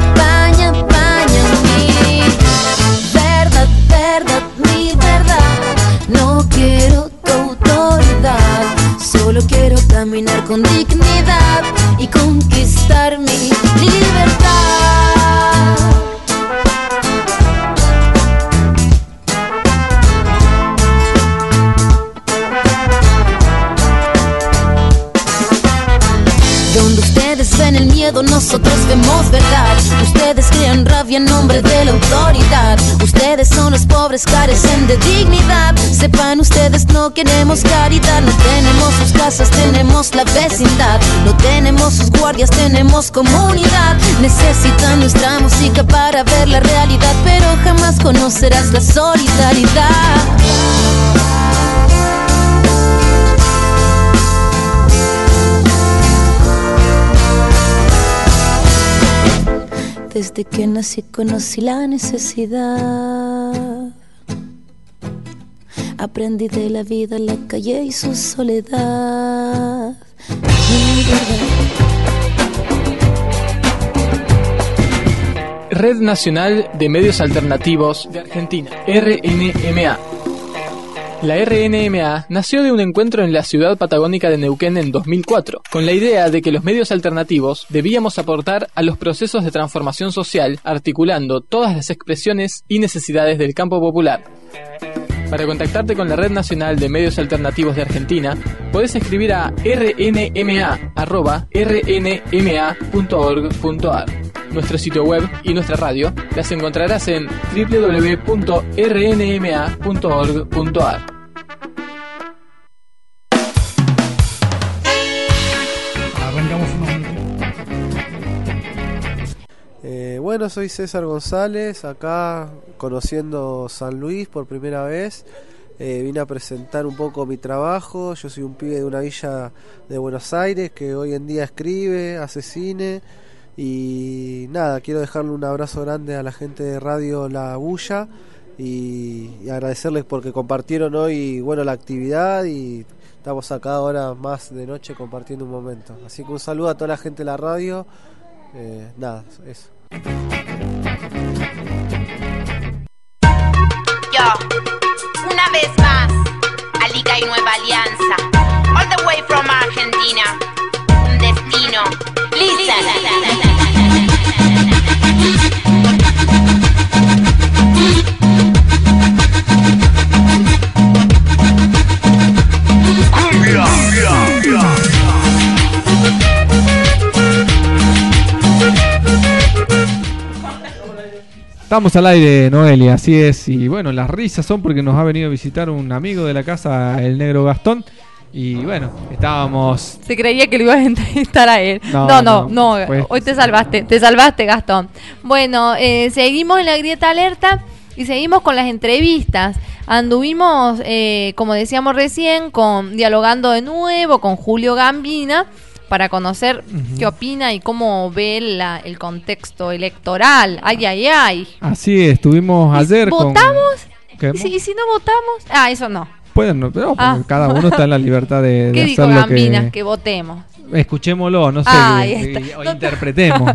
mi verdad, mi verdad. No quiero tu autoridad, solo quiero caminar con dignidad y conquistar mi libertad. lado nosotros vemos verdad. Ustedes crean rabia en nombre de la autoridad. Ustedes son los pobres, carecen de dignidad. Sepan ustedes, no queremos caridad. No tenemos sus casas, tenemos la vecindad. No tenemos sus guardias, tenemos comunidad. Necesitan nuestra música para ver la realidad, pero jamás conocerás la solidaridad. Desde que nací conocí la necesidad. Aprendí de la vida, la calle y su soledad. Red Nacional de Medios Alternativos de Argentina, RNMA. La RNMA nació de un encuentro en la ciudad patagónica de Neuquén en 2004, con la idea de que los medios alternativos debíamos aportar a los procesos de transformación social, articulando todas las expresiones y necesidades del campo popular. Para contactarte con la Red Nacional de Medios Alternativos de Argentina, podés escribir a rnma@rnma.org.ar. Nuestro sitio web y nuestra radio las encontrarás en www.rnma.org.ar. Arrancamos unos minutos. Bueno, soy César González, acá conociendo San Luis por primera vez. Vine a presentar un poco mi trabajo. Yo soy un pibe de una villa de Buenos Aires que hoy en día escribe, hace cine. Y nada, quiero dejarle un abrazo grande a la gente de Radio La Bulla y agradecerles porque compartieron hoy, bueno, la actividad, y estamos acá ahora más de noche compartiendo un momento. Así que un saludo a toda la gente de la radio. Nada, eso. Yo, una vez más, Alica y Nueva Alianza, all the way from Argentina, un destino, Lisa. Estamos al aire, Noelia, así es. Y bueno, las risas son porque nos ha venido a visitar un amigo de la casa, el negro Gastón. Y bueno, estábamos... Se creía que lo ibas a entrevistar a él. No, pues... Hoy te salvaste, Gastón. Bueno, seguimos en la Grieta Alerta y seguimos con las entrevistas. Anduvimos, como decíamos recién, dialogando de nuevo con Julio Gambina para conocer qué opina y cómo ve el contexto electoral. Ay. Así es, estuvimos ayer ¿Votamos? ¿Y si no votamos? Eso no. Pueden, pero cada uno está en la libertad de ¿Qué dijo Gambina? Que votemos. Escuchémoslo, no sé, o interpretemos.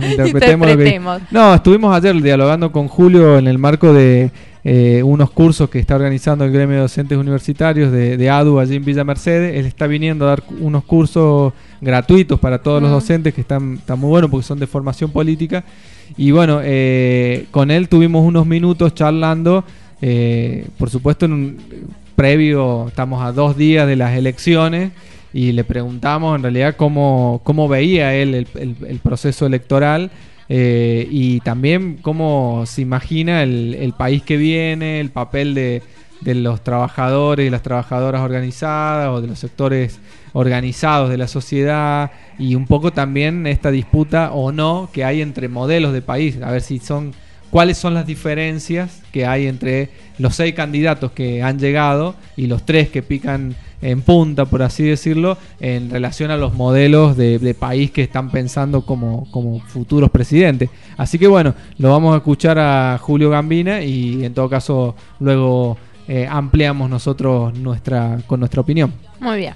No, estuvimos ayer dialogando con Julio en el marco de unos cursos que está organizando el gremio de docentes universitarios de ADU allí en Villa Mercedes. Él está viniendo a dar unos cursos gratuitos para todos los docentes que están muy buenos porque son de formación política. Y bueno, con él tuvimos unos minutos charlando, por supuesto previo, estamos a 2 días de las elecciones, y le preguntamos en realidad cómo veía él el proceso electoral, y también cómo se imagina el país que viene, el papel de los trabajadores y las trabajadoras organizadas o de los sectores organizados de la sociedad, y un poco también esta disputa o no que hay entre modelos de país, a ver cuáles son las diferencias que hay entre los 6 candidatos que han llegado y los 3 que pican en punta, por así decirlo, en relación a los modelos de país que están pensando como futuros presidentes. Así que bueno, lo vamos a escuchar a Julio Gambina y en todo caso luego ampliamos nosotros con nuestra opinión. Muy bien.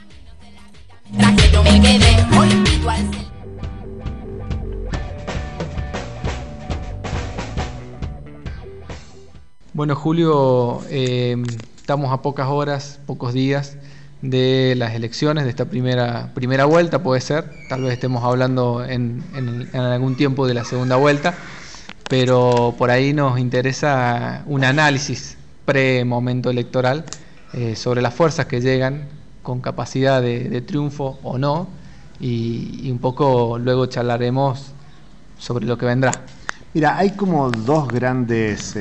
Bueno, Julio, estamos a pocas horas, pocos días de las elecciones, de esta primera vuelta, puede ser. Tal vez estemos hablando en algún tiempo de la segunda vuelta, pero por ahí nos interesa un análisis pre-momento electoral sobre las fuerzas que llegan con capacidad de triunfo o no, y un poco luego charlaremos sobre lo que vendrá. Mira, hay como dos grandes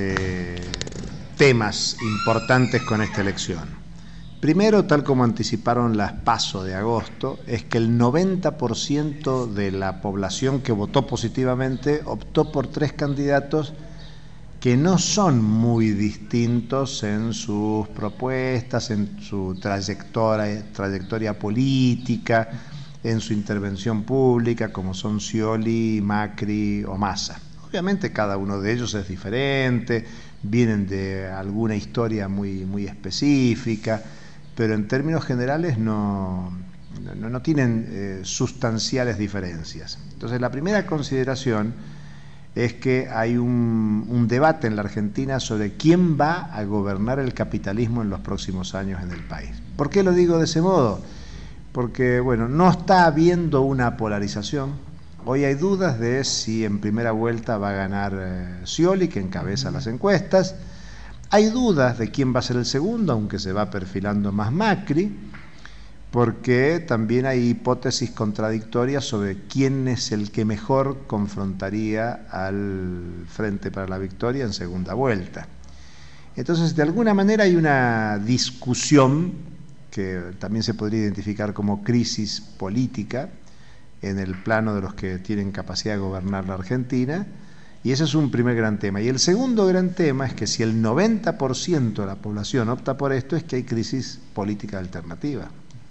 temas importantes con esta elección. Primero, tal como anticiparon las PASO de agosto, es que el 90% de la población que votó positivamente optó por 3 candidatos que no son muy distintos en sus propuestas, en su trayectoria política, en su intervención pública, como son Scioli, Macri o Massa. Obviamente cada uno de ellos es diferente, vienen de alguna historia muy específica, pero en términos generales no tienen sustanciales diferencias. Entonces, la primera consideración es que hay un debate en la Argentina sobre quién va a gobernar el capitalismo en los próximos años en el país. ¿Por qué lo digo de ese modo? Porque, bueno, no está habiendo una polarización. Hoy hay dudas de si en primera vuelta va a ganar Scioli, que encabeza las encuestas. Hay dudas de quién va a ser el segundo, aunque se va perfilando más Macri, porque también hay hipótesis contradictorias sobre quién es el que mejor confrontaría al Frente para la Victoria en segunda vuelta. Entonces, de alguna manera hay una discusión que también se podría identificar como crisis política en el plano de los que tienen capacidad de gobernar la Argentina. Y ese es un primer gran tema. Y el segundo gran tema es que si el 90% de la población opta por esto, es que hay crisis política alternativa.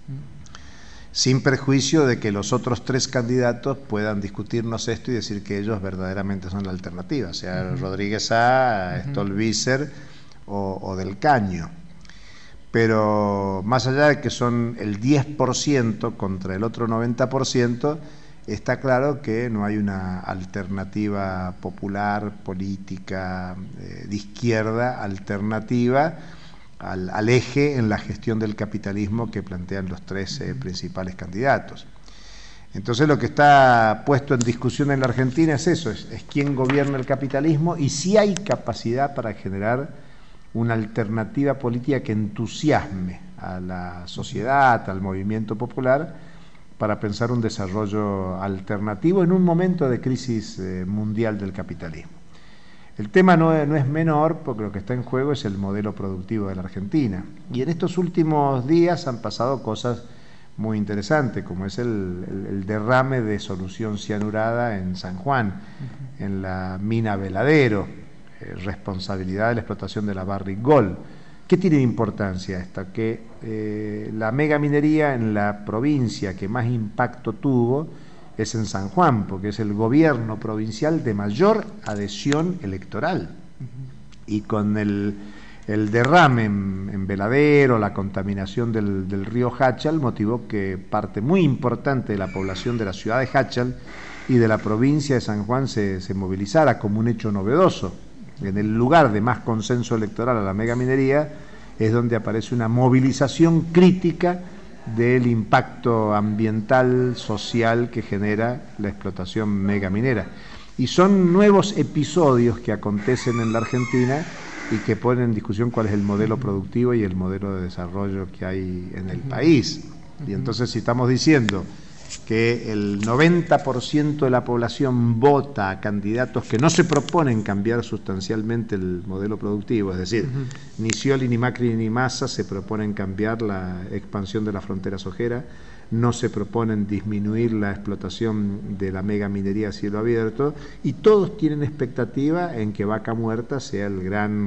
Sin perjuicio de que los otros 3 candidatos puedan discutirnos esto y decir que ellos verdaderamente son la alternativa, sea Rodríguez A, Stolbizer o Del Caño. Pero más allá de que son el 10% contra el otro 90%, está claro que no hay una alternativa popular, política, de izquierda, alternativa al eje en la gestión del capitalismo que plantean los 3 principales candidatos. Entonces, lo que está puesto en discusión en la Argentina es eso, es quién gobierna el capitalismo y si hay capacidad para generar una alternativa política que entusiasme a la sociedad, al movimiento popular, para pensar un desarrollo alternativo en un momento de crisis mundial del capitalismo. El tema no es menor, porque lo que está en juego es el modelo productivo de la Argentina. Y en estos últimos días han pasado cosas muy interesantes, como es el derrame de solución cianurada en San Juan, en la mina Veladero, responsabilidad de la explotación de la Barrick Gold. ¿Qué tiene de importancia esta? Que la megaminería en la provincia que más impacto tuvo es en San Juan, porque es el gobierno provincial de mayor adhesión electoral. Y con el derrame en Veladero, la contaminación del río Hachal, motivó que parte muy importante de la población de la ciudad de Hachal y de la provincia de San Juan se movilizara como un hecho novedoso. En el lugar de más consenso electoral a la megaminería es donde aparece una movilización crítica del impacto ambiental, social que genera la explotación megaminera. Y son nuevos episodios que acontecen en la Argentina y que ponen en discusión cuál es el modelo productivo y el modelo de desarrollo que hay en el país. Y entonces, si estamos diciendo que el 90% de la población vota a candidatos que no se proponen cambiar sustancialmente el modelo productivo, es decir, ni Scioli, ni Macri, ni Massa se proponen cambiar la expansión de la frontera sojera, no se proponen disminuir la explotación de la megaminería a cielo abierto, y todos tienen expectativa en que Vaca Muerta sea el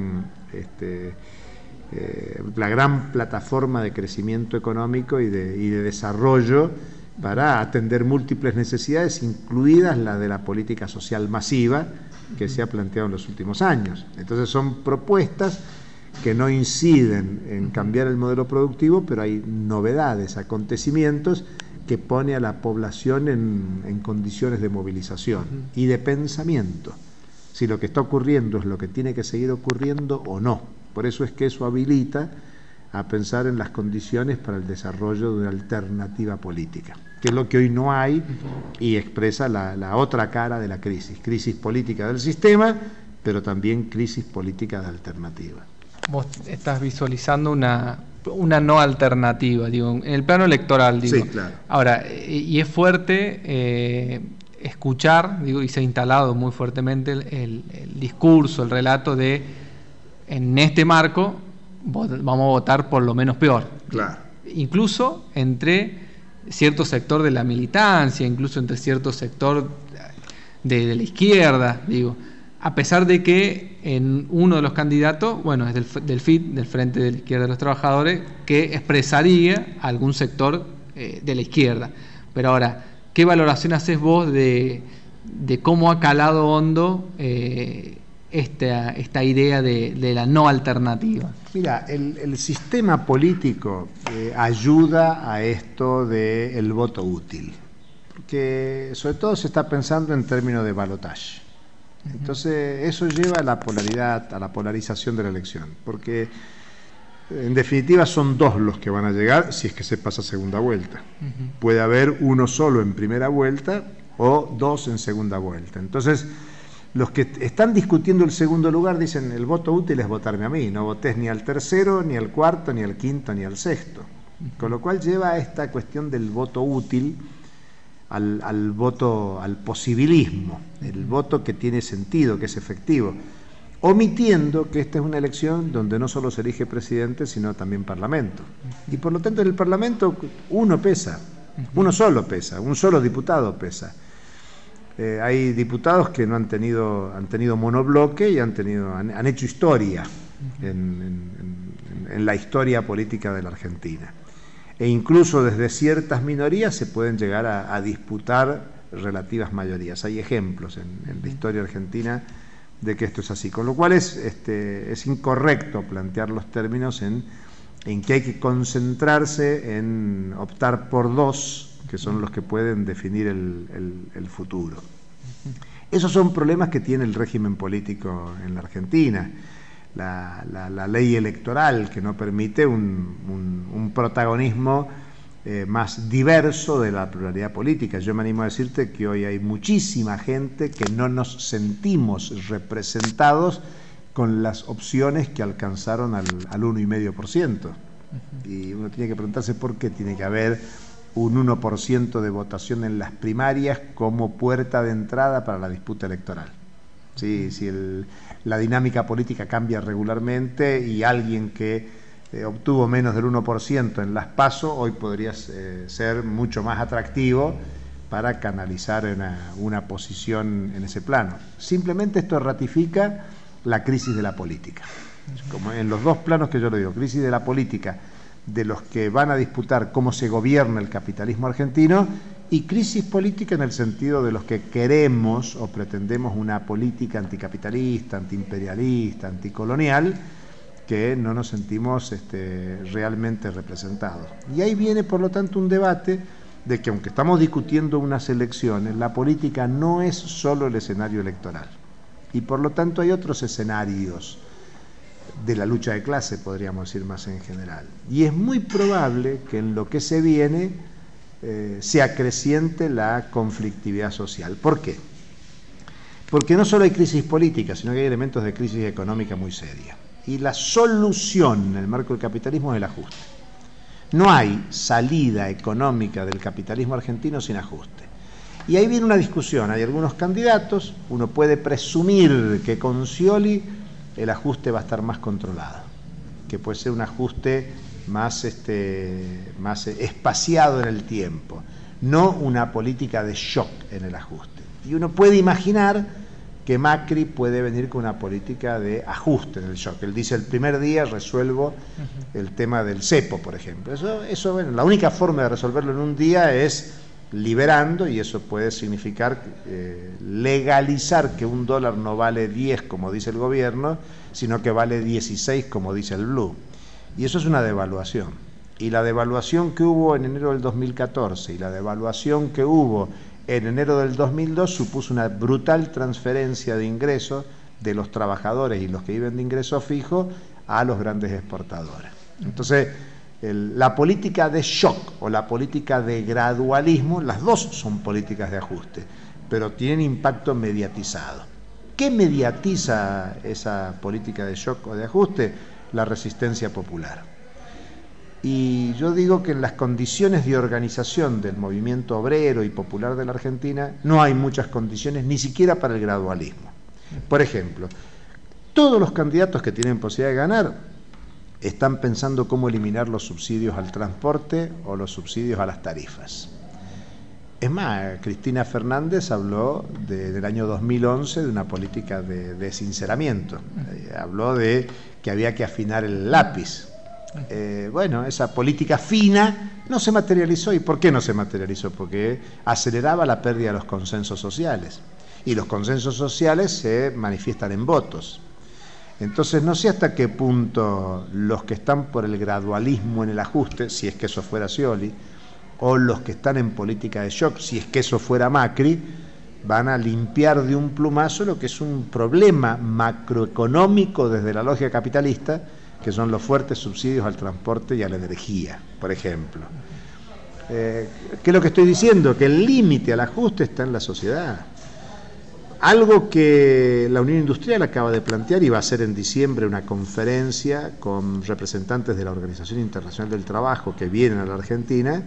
la gran plataforma de crecimiento económico y de desarrollo para atender múltiples necesidades, incluidas la de la política social masiva que se ha planteado en los últimos años. Entonces, son propuestas que no inciden en cambiar el modelo productivo, pero hay novedades, acontecimientos que pone a la población en condiciones de movilización y de pensamiento, si lo que está ocurriendo es lo que tiene que seguir ocurriendo o no. Por eso es que eso habilita a pensar en las condiciones para el desarrollo de una alternativa política, que es lo que hoy no hay y expresa la otra cara de la crisis política del sistema, pero también crisis política de alternativa. Vos estás visualizando una una no alternativa, digo, en el plano electoral, digo. Sí, claro. Ahora, y es fuerte escuchar, digo, y se ha instalado muy fuertemente el discurso, el relato de, en este marco, vamos a votar por lo menos peor. Claro. Incluso entre cierto sector de la militancia, incluso entre cierto sector de la izquierda, digo, a pesar de que en uno de los candidatos, bueno, es del FIT, del Frente de la Izquierda de los Trabajadores, que expresaría algún sector de la izquierda. Pero ahora, ¿qué valoración haces vos de cómo ha calado hondo esta idea de la no alternativa? Mira, el sistema político ayuda a esto del voto útil, porque sobre todo se está pensando en términos de balotaje. Entonces eso lleva a la polaridad, a la polarización de la elección, porque en definitiva son dos los que van a llegar si es que se pasa segunda vuelta. Puede haber uno solo en primera vuelta o dos en segunda vuelta. Entonces los que están discutiendo el segundo lugar dicen: el voto útil es votarme a mí, no votés ni al tercero, ni al cuarto, ni al quinto, ni al sexto. Con lo cual lleva a esta cuestión del voto útil al voto, al posibilismo, el voto que tiene sentido, que es efectivo, omitiendo que esta es una elección donde no solo se elige presidente, sino también parlamento. Y por lo tanto en el parlamento uno pesa, uno solo pesa, un solo diputado pesa. Hay diputados que no han tenido monobloque y han hecho historia en la historia política de la Argentina. E incluso desde ciertas minorías se pueden llegar a disputar relativas mayorías. Hay ejemplos en la historia argentina de que esto es así, con lo cual es incorrecto plantear los términos en que hay que concentrarse en optar por dos, que son los que pueden definir el futuro. Esos son problemas que tiene el régimen político en la Argentina. La ley electoral que no permite un protagonismo más diverso de la pluralidad política. Yo me animo a decirte que hoy hay muchísima gente que no nos sentimos representados con las opciones que alcanzaron al 1,5%. Y uno tiene que preguntarse por qué tiene que haber un 1% de votación en las primarias como puerta de entrada para la disputa electoral. Sí, si la dinámica política cambia regularmente y alguien que obtuvo menos del 1% en las PASO hoy podría ser mucho más atractivo para canalizar una posición en ese plano. Simplemente esto ratifica la crisis de la política. Como en los dos planos que yo le digo, crisis de la política de los que van a disputar cómo se gobierna el capitalismo argentino, y crisis política en el sentido de los que queremos o pretendemos una política anticapitalista, antiimperialista, anticolonial, que no nos sentimos realmente representados. Y ahí viene, por lo tanto, un debate de que, aunque estamos discutiendo unas elecciones, la política no es solo el escenario electoral. Y por lo tanto hay otros escenarios de la lucha de clase, podríamos decir más en general. Y es muy probable que en lo que se viene se acreciente la conflictividad social. ¿Por qué? Porque no solo hay crisis política, sino que hay elementos de crisis económica muy seria. Y la solución en el marco del capitalismo es el ajuste. No hay salida económica del capitalismo argentino sin ajuste. Y ahí viene una discusión. Hay algunos candidatos, uno puede presumir que con Scioli el ajuste va a estar más controlado, que puede ser un ajuste más espaciado en el tiempo, no una política de shock en el ajuste. Y uno puede imaginar que Macri puede venir con una política de ajuste en el shock. Él dice: el primer día resuelvo el tema del cepo, por ejemplo. Eso bueno, la única forma de resolverlo en un día es liberando, y eso puede significar legalizar que un dólar no vale 10 como dice el gobierno, sino que vale 16 como dice el Blue. Y eso es una devaluación. Y la devaluación que hubo en enero del 2014 y la devaluación que hubo en enero del 2002 supuso una brutal transferencia de ingresos de los trabajadores y los que viven de ingreso fijo a los grandes exportadores. Entonces, la política de shock o la política de gradualismo, las dos son políticas de ajuste, pero tienen impacto mediatizado. ¿Qué mediatiza esa política de shock o de ajuste? La resistencia popular. Y yo digo que en las condiciones de organización del movimiento obrero y popular de la Argentina no hay muchas condiciones, ni siquiera para el gradualismo. Por ejemplo, todos los candidatos que tienen posibilidad de ganar están pensando cómo eliminar los subsidios al transporte o los subsidios a las tarifas. Es más, Cristina Fernández habló del año 2011 de una política de sinceramiento. Habló de que había que afinar el lápiz. Bueno, esa política fina no se materializó. ¿Y por qué no se materializó? Porque aceleraba la pérdida de los consensos sociales. Y los consensos sociales se manifiestan en votos. Entonces no sé hasta qué punto los que están por el gradualismo en el ajuste, si es que eso fuera Scioli, o los que están en política de shock, si es que eso fuera Macri, van a limpiar de un plumazo lo que es un problema macroeconómico desde la lógica capitalista, que son los fuertes subsidios al transporte y a la energía, por ejemplo. ¿Qué es lo que estoy diciendo? Que el límite al ajuste está en la sociedad. Algo que la Unión Industrial acaba de plantear, y va a hacer en diciembre una conferencia con representantes de la Organización Internacional del Trabajo que vienen a la Argentina,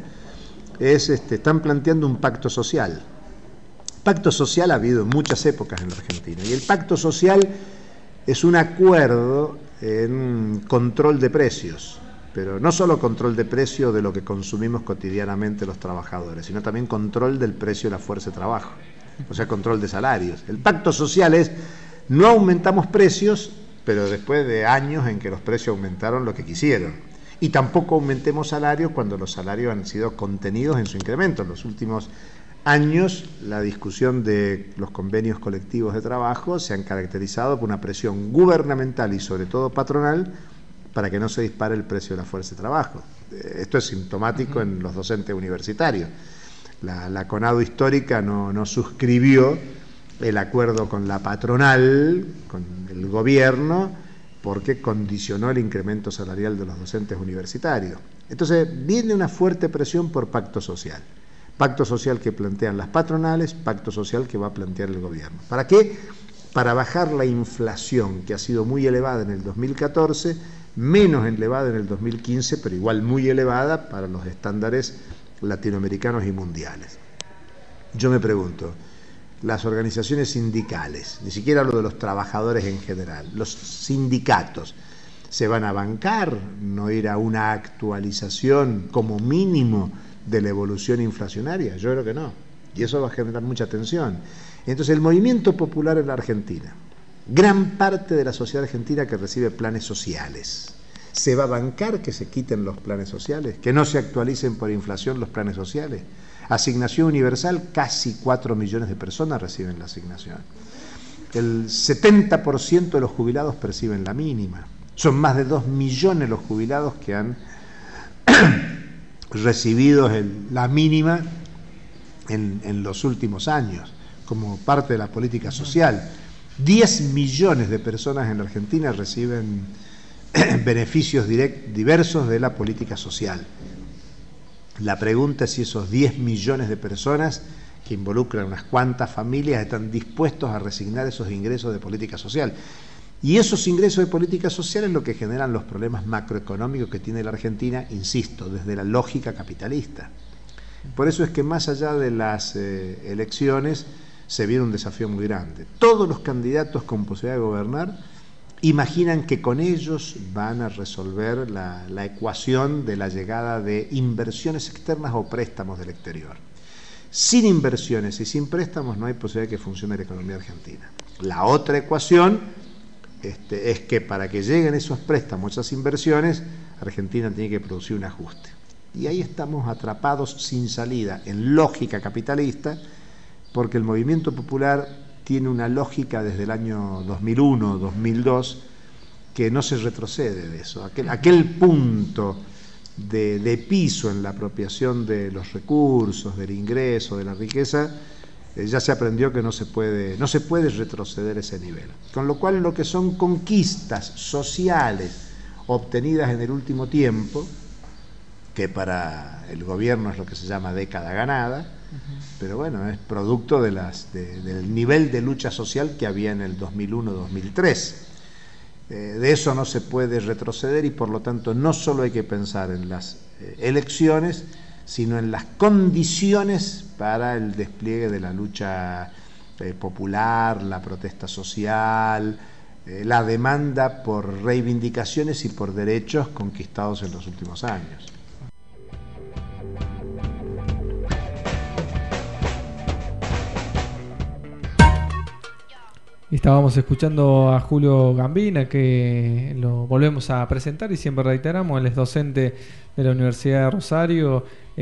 están planteando un pacto social. Pacto social ha habido en muchas épocas en la Argentina, y el pacto social es un acuerdo en control de precios, pero no solo control de precio de lo que consumimos cotidianamente los trabajadores, sino también control del precio de la fuerza de trabajo, o sea, control de salarios. El pacto social es: no aumentamos precios, pero después de años en que los precios aumentaron lo que quisieron. Y tampoco aumentemos salarios cuando los salarios han sido contenidos en su incremento. En los últimos años, la discusión de los convenios colectivos de trabajo se han caracterizado por una presión gubernamental y sobre todo patronal para que no se dispare el precio de la fuerza de trabajo. Esto es sintomático en los docentes universitarios. La CONADO histórica no suscribió el acuerdo con la patronal, con el gobierno, porque condicionó el incremento salarial de los docentes universitarios. Entonces viene una fuerte presión por pacto social que plantean las patronales, pacto social que va a plantear el gobierno. ¿Para qué? Para bajar la inflación, que ha sido muy elevada en el 2014, menos elevada en el 2015, pero igual muy elevada para los estándares latinoamericanos y mundiales. Yo me pregunto, las organizaciones sindicales, ni siquiera hablo de los trabajadores en general, los sindicatos, ¿se van a bancar no ir a una actualización como mínimo de la evolución inflacionaria? Yo creo que no, y eso va a generar mucha tensión. Entonces el movimiento popular en la Argentina, gran parte de la sociedad argentina que recibe planes sociales, ¿se va a bancar que se quiten los planes sociales? ¿Que no se actualicen por inflación los planes sociales? Asignación universal, casi 4 millones de personas reciben la asignación. El 70% de los jubilados perciben la mínima. Son más de 2 millones los jubilados que han recibido la mínima en los últimos años, como parte de la política social. 10 millones de personas en la Argentina reciben beneficios diversos de la política social. La pregunta es si esos 10 millones de personas, que involucran unas cuantas familias, están dispuestos a resignar esos ingresos de política social. Y esos ingresos de política social es lo que generan los problemas macroeconómicos que tiene la Argentina, insisto, desde la lógica capitalista. Por eso es que más allá de las elecciones se viene un desafío muy grande. Todos los candidatos con posibilidad de gobernar imaginan que con ellos van a resolver la ecuación de la llegada de inversiones externas o préstamos del exterior. Sin inversiones y sin préstamos no hay posibilidad de que funcione la economía argentina. La otra ecuación es que para que lleguen esos préstamos, esas inversiones, Argentina tiene que producir un ajuste. Y ahí estamos atrapados sin salida en lógica capitalista, porque el movimiento popular tiene una lógica desde el año 2001, 2002, que no se retrocede de eso. Aquel punto de piso en la apropiación de los recursos, del ingreso, de la riqueza, ya se aprendió que no se puede retroceder ese nivel. Con lo cual, lo que son conquistas sociales obtenidas en el último tiempo, que para el gobierno es lo que se llama década ganada, pero bueno, es producto del nivel de lucha social que había en el 2001-2003. De eso no se puede retroceder y por lo tanto no solo hay que pensar en las elecciones, sino en las condiciones para el despliegue de la lucha popular, la protesta social, la demanda por reivindicaciones y por derechos conquistados en los últimos años. Estábamos escuchando a Julio Gambina, que lo volvemos a presentar y siempre reiteramos, él es docente de la Universidad de Rosario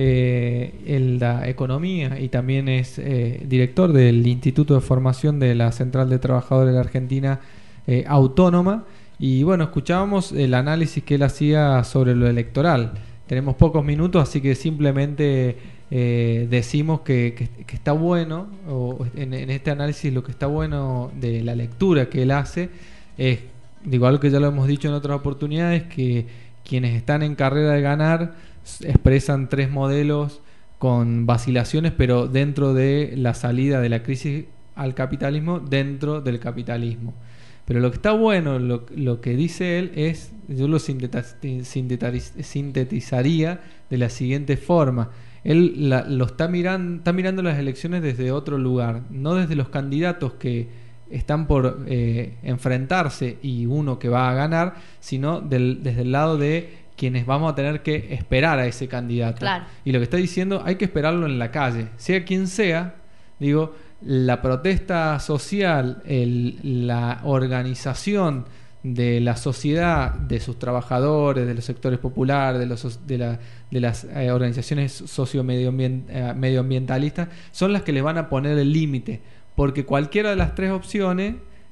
en la economía y también es director del Instituto de Formación de la Central de Trabajadores de la Argentina Autónoma. Y bueno, escuchábamos el análisis que él hacía sobre lo electoral. Tenemos pocos minutos, así que simplemente decimos que está bueno, o en este análisis lo que está bueno de la lectura que él hace es, digo, algo que ya lo hemos dicho en otras oportunidades, que quienes están en carrera de ganar expresan tres modelos con vacilaciones, pero dentro de la salida de la crisis al capitalismo, dentro del capitalismo. Pero lo que está bueno, lo que dice él es, yo lo sintetizaría de la siguiente forma. Él está mirando las elecciones desde otro lugar, no desde los candidatos que están por enfrentarse y uno que va a ganar, sino desde el lado de quienes vamos a tener que esperar a ese candidato. Claro. Y lo que está diciendo, hay que esperarlo en la calle, sea quien sea. Digo, la protesta social, la organización de la sociedad, de sus trabajadores, de los sectores populares, de las organizaciones socio-medioambientalistas, son las que les van a poner el límite, porque cualquiera de las tres opciones,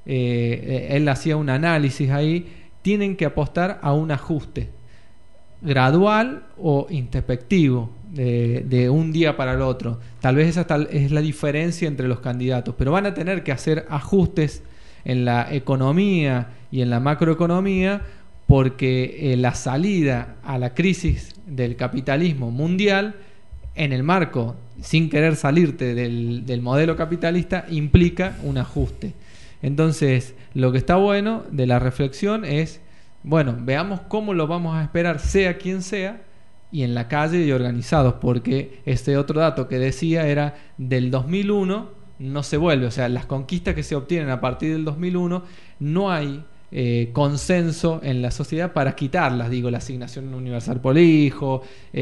él hacía un análisis ahí, tienen que apostar a un ajuste gradual o introspectivo de un día para el otro. Tal vez esa es la diferencia entre los candidatos, pero van a tener que hacer ajustes en la economía y en la macroeconomía, porque la salida a la crisis del capitalismo mundial, en el marco, sin querer salirte del modelo capitalista, implica un ajuste. Entonces, lo que está bueno de la reflexión es, bueno, veamos cómo lo vamos a esperar, sea quien sea, y en la calle y organizados, porque este otro dato que decía era del 2001 no se vuelve, o sea, las conquistas que se obtienen a partir del 2001 no hay consenso en la sociedad para quitarlas, digo, la asignación universal por hijo,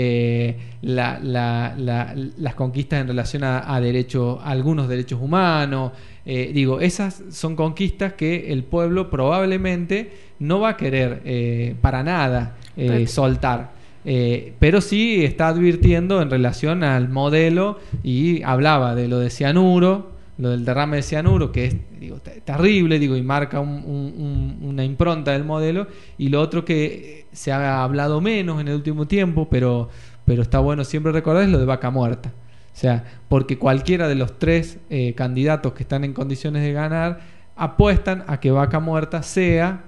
las conquistas en relación a algunos derechos humanos, digo, esas son conquistas que el pueblo probablemente no va a querer para nada soltar. Pero sí está advirtiendo en relación al modelo, y hablaba de lo de cianuro, lo del derrame de cianuro, que es, digo, terrible, digo, y marca una impronta del modelo, y lo otro que se ha hablado menos en el último tiempo, pero está bueno siempre recordar, es lo de vaca muerta. O sea, porque cualquiera de los tres candidatos que están en condiciones de ganar apuestan a que vaca muerta sea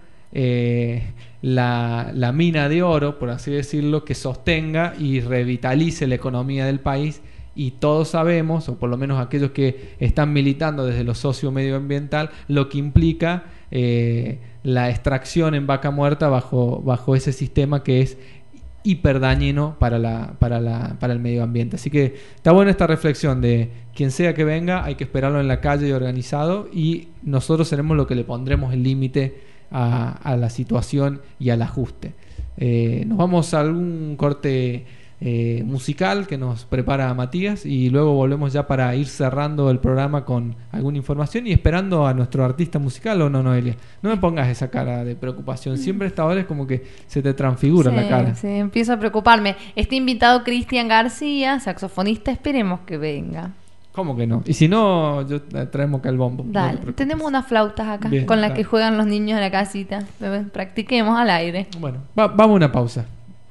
la mina de oro, por así decirlo, que sostenga y revitalice la economía del país. Y todos sabemos, o por lo menos aquellos que están militando desde lo socio-medioambiental, lo que implica la extracción en vaca muerta bajo ese sistema que es hiperdañino para el medio ambiente. Así que está buena esta reflexión de quien sea que venga, hay que esperarlo en la calle y organizado, y nosotros seremos los que le pondremos el límite a la situación y al ajuste. Nos vamos a algún corte musical que nos prepara Matías, y luego volvemos ya para ir cerrando el programa con alguna información y esperando a nuestro artista musical. ¿O no, Noelia? No me pongas esa cara de preocupación, siempre a esta hora es como que se te transfigura la cara. Sí, empiezo a preocuparme. Está invitado Cristian García, saxofonista, esperemos que venga. ¿Cómo que no? Y si no, traemos acá el bombo. Dale, no tenemos unas flautas acá. Bien, con las que juegan los niños en la casita. Practiquemos al aire. Bueno, vamos a una pausa.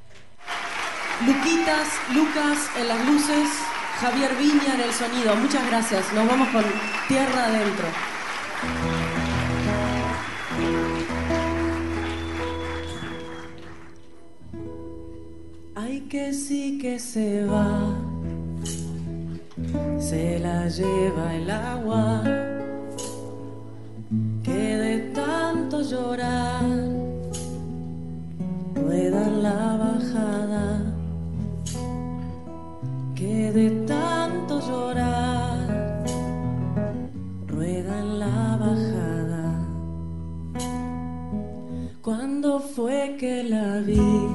Lucas en las luces, Javier Viña en el sonido. Muchas gracias. Nos vamos con Tierra Adentro. Ay, que sí que se va, se la lleva el agua, que de tanto llorar desde que la vi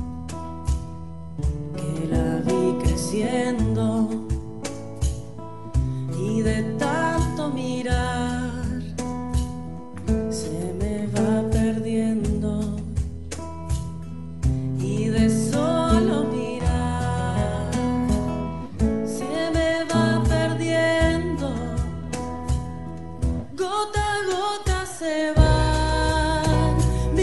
creciendo, y de tanto mirar se me va perdiendo, y de solo mirar se me va perdiendo, gota a gota se van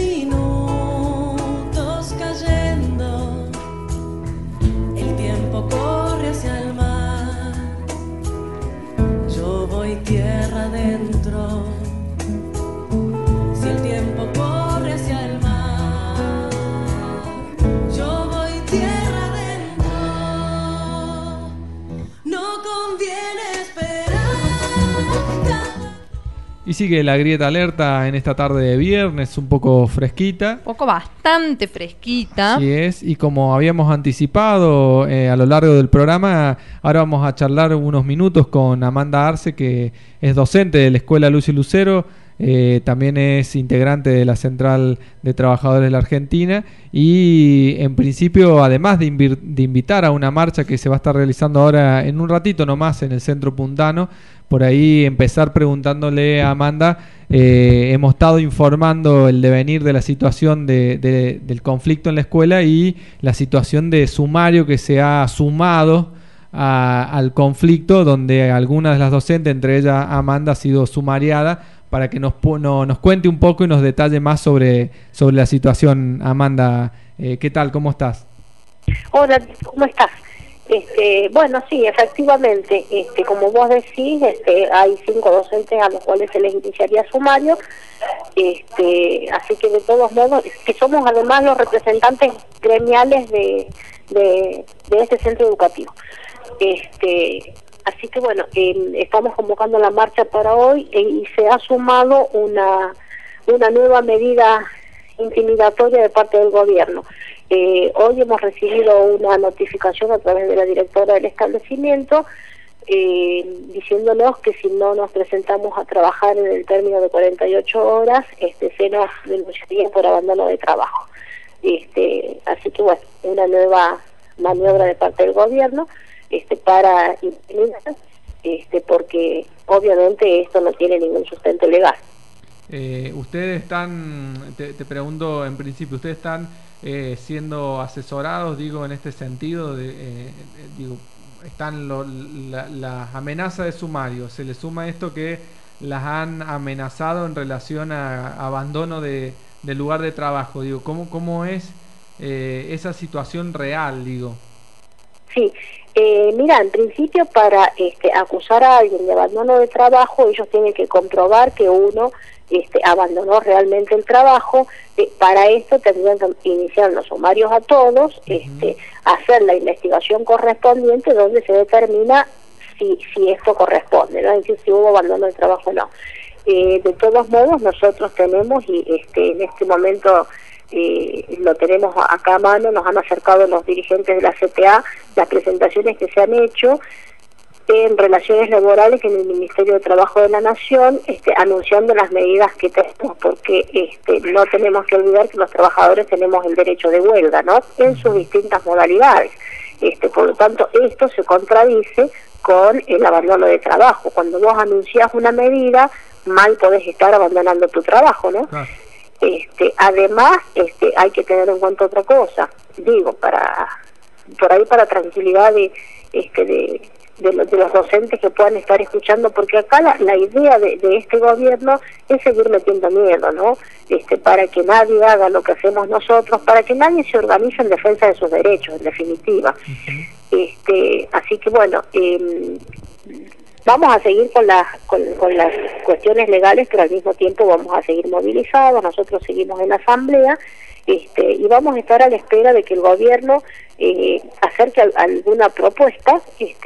minutos cayendo, el tiempo corre hacia el mar, yo voy tierra adentro, si el tiempo corre hacia el mar, yo voy tierra adentro, no conviene esperar. Y sigue la grieta alerta en esta tarde de viernes, un poco fresquita. Un poco bastante fresquita. Así es, y como habíamos anticipado a lo largo del programa, ahora vamos a charlar unos minutos con Amanda Arce, que es docente de la Escuela Luz y Lucero, también es integrante de la Central de Trabajadores de la Argentina, y en principio, además de invitar a una marcha que se va a estar realizando ahora en un ratito nomás en el Centro Puntano, por ahí empezar preguntándole a Amanda, hemos estado informando el devenir de la situación del conflicto en la escuela y la situación de sumario que se ha sumado al conflicto, donde algunas de las docentes, entre ellas Amanda, ha sido sumariada, para que nos cuente un poco y nos detalle más sobre la situación. Amanda, ¿qué tal? ¿Cómo estás? Hola, ¿cómo estás? Bueno, sí, efectivamente, como vos decís, hay 5 docentes a los cuales se les iniciaría sumario, así que de todos modos, que somos además los representantes gremiales de este centro educativo. Así que bueno, estamos convocando la marcha para hoy y se ha sumado una nueva medida intimidatoria de parte del gobierno. Hoy hemos recibido una notificación a través de la directora del establecimiento diciéndonos que si no nos presentamos a trabajar en el término de 48 horas, se nos denunciaría por abandono de trabajo. Así que bueno, una nueva maniobra de parte del gobierno para intimidar, porque obviamente esto no tiene ningún sustento legal. Ustedes están, te pregunto en principio, ustedes están siendo asesorados, digo, en este sentido, están las amenazas de sumario, se les suma esto que las han amenazado en relación a abandono del lugar de trabajo, digo, ¿cómo es esa situación real, digo? Sí, mira, en principio para acusar a alguien de abandono de trabajo, ellos tienen que comprobar que uno abandonó realmente el trabajo. Para esto tendrían que iniciar los sumarios a todos, hacer la investigación correspondiente donde se determina si esto corresponde, ¿no? Es decir, si hubo abandono de trabajo o no. De todos modos, nosotros tenemos, y en este momento lo tenemos acá a mano, nos han acercado los dirigentes de la CTA las presentaciones que se han hecho en relaciones laborales en el Ministerio de Trabajo de la Nación, anunciando las medidas que tenemos, porque no tenemos que olvidar que los trabajadores tenemos el derecho de huelga, ¿no?, en sus distintas modalidades. Por lo tanto, esto se contradice con el abandono de trabajo. Cuando vos anunciás una medida, mal podés estar abandonando tu trabajo, ¿no? Ah. Además, hay que tener en cuenta otra cosa, digo, por ahí para tranquilidad de los docentes que puedan estar escuchando, porque acá la idea de este gobierno es seguir metiendo miedo, ¿no? Para que nadie haga lo que hacemos nosotros, para que nadie se organice en defensa de sus derechos, en definitiva. Así que bueno, vamos a seguir con las cuestiones legales, pero al mismo tiempo vamos a seguir movilizados. Nosotros seguimos en la asamblea, y vamos a estar a la espera de que el gobierno acerque alguna propuesta,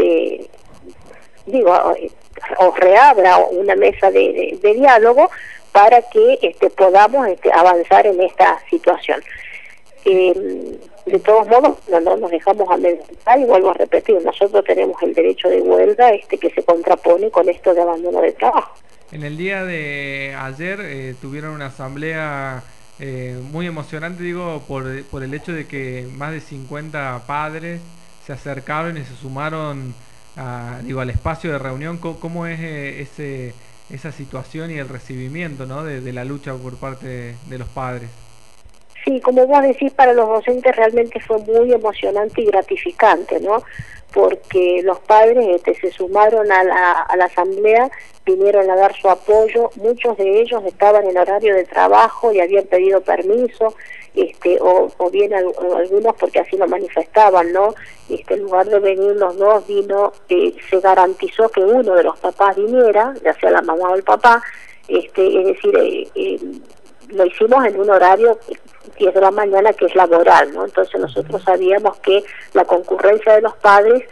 o reabra una mesa de diálogo para que podamos avanzar en esta situación. De todos modos, no nos dejamos amedrentar, y vuelvo a repetir, nosotros tenemos el derecho de huelga que se contrapone con esto de abandono de trabajo. En el día de ayer tuvieron una asamblea muy emocionante, digo, por el hecho de que más de 50 padres se acercaron y se sumaron al espacio de reunión. ¿Cómo es esa situación y el recibimiento, ¿no?, de la lucha por parte de los padres? Sí, como vos decís, para los docentes realmente fue muy emocionante y gratificante, ¿no? Porque los padres se sumaron a la asamblea, vinieron a dar su apoyo, muchos de ellos estaban en horario de trabajo y habían pedido permiso, o bien algunos porque así lo manifestaban, ¿no? En lugar de venir los dos, se garantizó que uno de los papás viniera, ya sea la mamá o el papá, es decir, lo hicimos en un horario 10 de la mañana que es laboral, ¿no? Entonces nosotros sabíamos que la concurrencia de los padres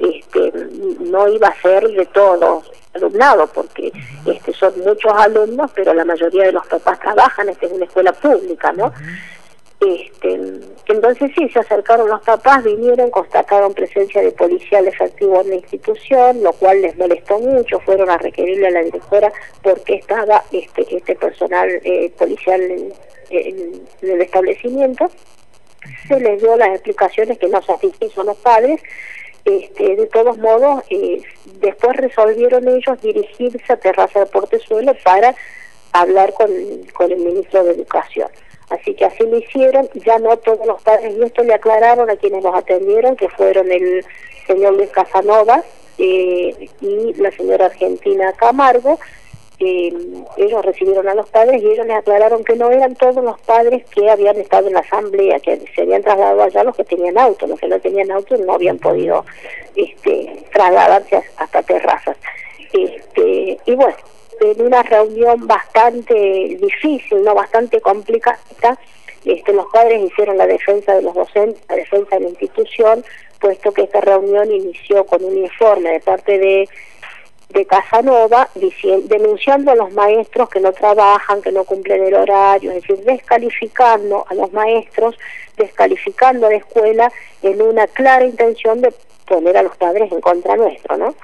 no iba a ser de todo alumnado, porque son muchos alumnos, pero la mayoría de los papás trabajan, es una escuela pública, ¿no? Entonces sí, se acercaron los papás, vinieron, constataron presencia de policial efectivo en la institución, lo cual les molestó mucho, fueron a requerirle a la directora porque estaba este personal policial en el establecimiento. Se les dio las explicaciones que no satisfizieron los padres. De todos modos, después resolvieron ellos dirigirse a Terraza de Portezuelo para hablar con el ministro de Educación. Así que así lo hicieron, ya no todos los padres, y esto le aclararon a quienes los atendieron, que fueron el señor Luis Casanova y la señora Argentina Camargo. Ellos recibieron a los padres y ellos les aclararon que no eran todos los padres que habían estado en la asamblea, que se habían trasladado allá los que tenían auto, los que no tenían auto no habían podido trasladarse hasta Terrazas. Y bueno, en una reunión bastante difícil, no bastante complicada, los padres hicieron la defensa de los docentes, la defensa de la institución, puesto que esta reunión inició con un informe de parte de Casanova denunciando a los maestros que no trabajan, que no cumplen el horario, es decir, descalificando a los maestros, descalificando a la escuela en una clara intención de poner a los padres en contra nuestro, ¿no?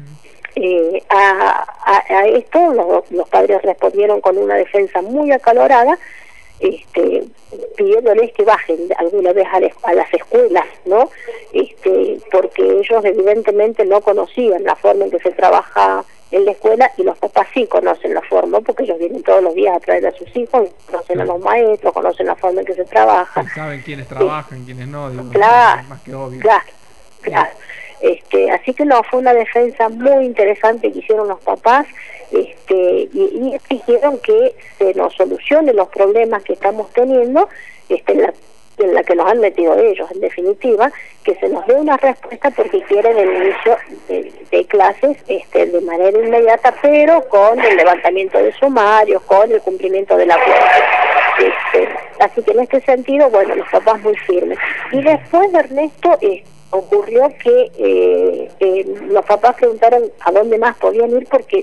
A esto los padres respondieron con una defensa muy acalorada, pidiéndoles que bajen alguna vez a las escuelas, ¿no? Porque ellos evidentemente no conocían la forma en que se trabaja en la escuela, y los papás sí conocen la forma, porque ellos vienen todos los días a traer a sus hijos, conocen a los maestros, conocen la forma en que se trabaja. Saben quiénes trabajan, quiénes no, digo, claro, es más que obvio. Claro. Así que no, fue una defensa muy interesante que hicieron los papás, y exigieron que se nos solucionen los problemas que estamos teniendo, en la que nos han metido ellos, en definitiva, que se nos dé una respuesta, porque quieren el inicio de clases de manera inmediata, pero con el levantamiento de sumarios, con el cumplimiento del acuerdo. Así que en este sentido, bueno, los papás muy firmes. Y después, Ernesto, ocurrió que los papás preguntaron a dónde más podían ir, porque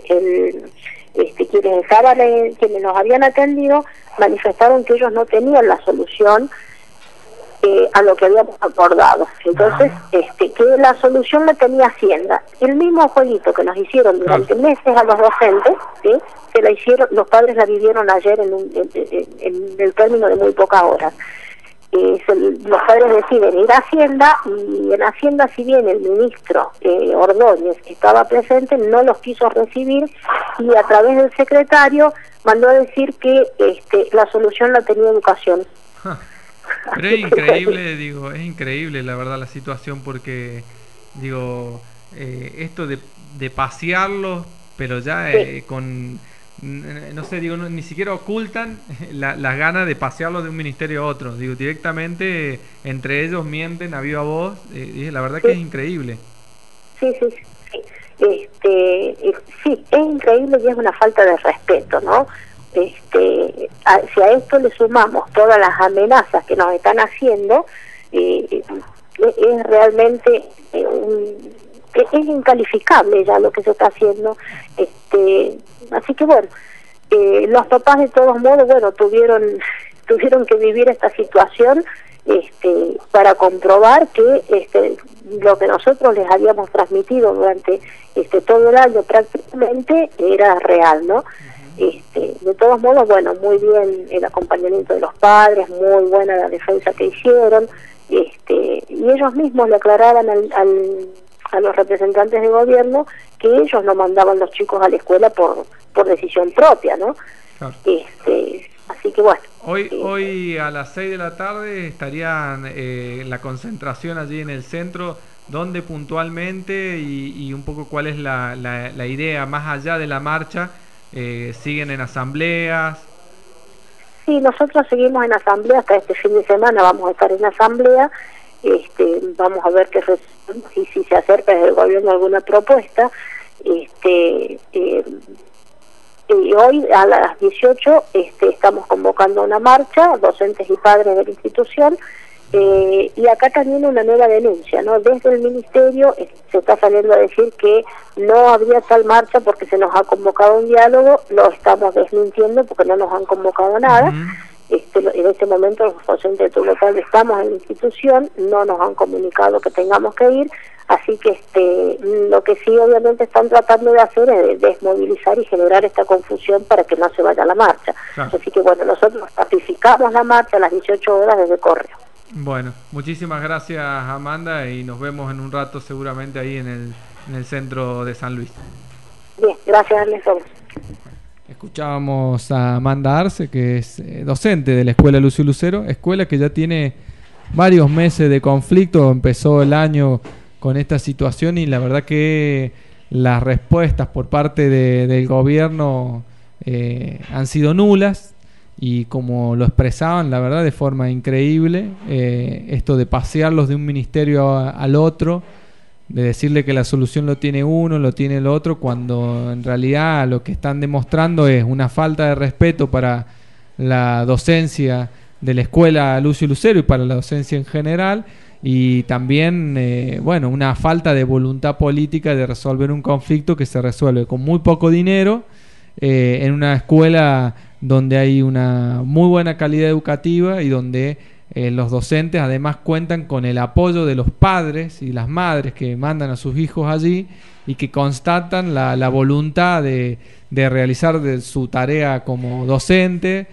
quienes nos habían atendido manifestaron que ellos no tenían la solución a lo que habíamos acordado. Entonces, que la solución la tenía Hacienda. El mismo jueguito que nos hicieron durante meses a los docentes, que la hicieron, los padres la vivieron ayer en el término de muy pocas horas. Los padres deciden ir a Hacienda, y en Hacienda, si bien el ministro Ordóñez estaba presente, no los quiso recibir, y a través del secretario mandó a decir que la solución la tenía Educación. Pero es increíble, es increíble la verdad la situación, porque esto de pasearlos, pero ya con, no sé, ni siquiera ocultan las ganas de pasearlos de un ministerio a otro, directamente entre ellos mienten a viva voz, la verdad que es increíble. Sí, es increíble, y es una falta de respeto, ¿no? Si a esto le sumamos todas las amenazas que nos están haciendo, es realmente es incalificable ya lo que se está haciendo. Así que bueno, los papás de todos modos, bueno, tuvieron que vivir esta situación para comprobar que lo que nosotros les habíamos transmitido durante todo el año prácticamente era real, ¿no? De todos todos modos, bueno, muy bien el acompañamiento de los padres, muy buena la defensa que hicieron, y ellos mismos le aclaraban a los representantes de gobierno que ellos no mandaban los chicos a la escuela por decisión propia, ¿no? Claro. Así que bueno. Hoy a las 6 de la tarde estarían la concentración allí en el centro. ¿Dónde puntualmente y un poco cuál es la idea más allá de la marcha? ¿Siguen en asambleas? Sí, nosotros seguimos en asamblea hasta este fin de semana, vamos a estar en asamblea, vamos a ver qué y si se acerca desde el gobierno alguna propuesta. Y hoy a las 18 estamos convocando una marcha, docentes y padres de la institución, y acá también una nueva denuncia, ¿no? Desde el ministerio se está saliendo a decir que no habría tal marcha porque se nos ha convocado un diálogo, lo estamos desmintiendo porque no nos han convocado nada. En este momento los docentes de turno tarde estamos en la institución, no nos han comunicado que tengamos que ir, así que lo que sí obviamente están tratando de hacer es desmovilizar y generar esta confusión para que no se vaya a la marcha. Claro. Así que bueno, nosotros ratificamos la marcha a las 18 horas desde Correo. Bueno, muchísimas gracias, Amanda, y nos vemos en un rato seguramente ahí en el centro de San Luis. Bien, gracias, Ernesto. Escuchábamos a Amanda Arce, que es docente de la Escuela Lucio Lucero, escuela que ya tiene varios meses de conflicto, empezó el año con esta situación y la verdad que las respuestas por parte del gobierno han sido nulas. Y como lo expresaban, la verdad, de forma increíble, esto de pasearlos de un ministerio al otro, de decirle que la solución lo tiene uno, lo tiene el otro, cuando en realidad lo que están demostrando es una falta de respeto para la docencia de la escuela Lucio Lucero y para la docencia en general, y también, una falta de voluntad política de resolver un conflicto que se resuelve con muy poco dinero, en una escuela donde hay una muy buena calidad educativa y donde los docentes además cuentan con el apoyo de los padres y las madres que mandan a sus hijos allí y que constatan la voluntad de realizar su tarea como docente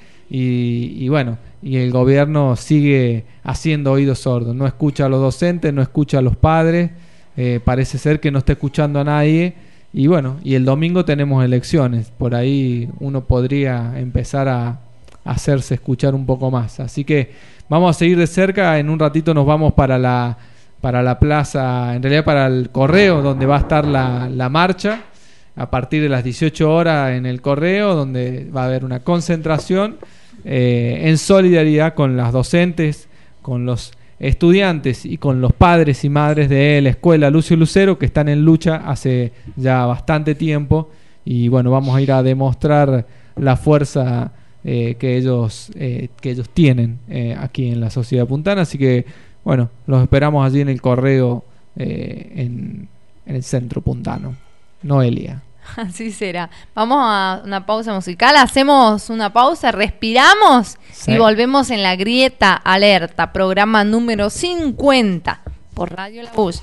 y el gobierno sigue haciendo oídos sordos, no escucha a los docentes, no escucha a los padres, parece ser que no está escuchando a nadie. Y y el domingo tenemos elecciones, por ahí uno podría empezar a hacerse escuchar un poco más. Así que vamos a seguir de cerca, en un ratito nos vamos para la plaza, en realidad para el Correo, donde va a estar la marcha, a partir de las 18 horas en el Correo, donde va a haber una concentración en solidaridad con las docentes, con los estudiantes y con los padres y madres de la escuela Lucio Lucero, que están en lucha hace ya bastante tiempo, y vamos a ir a demostrar la fuerza que ellos tienen aquí en la sociedad puntana. Así que los esperamos allí en el Correo, en el centro puntano. Noelia. Así será. Vamos a una pausa musical, hacemos una pausa, respiramos y volvemos en La Grieta Alerta, programa número 50 por Radio La Bulla.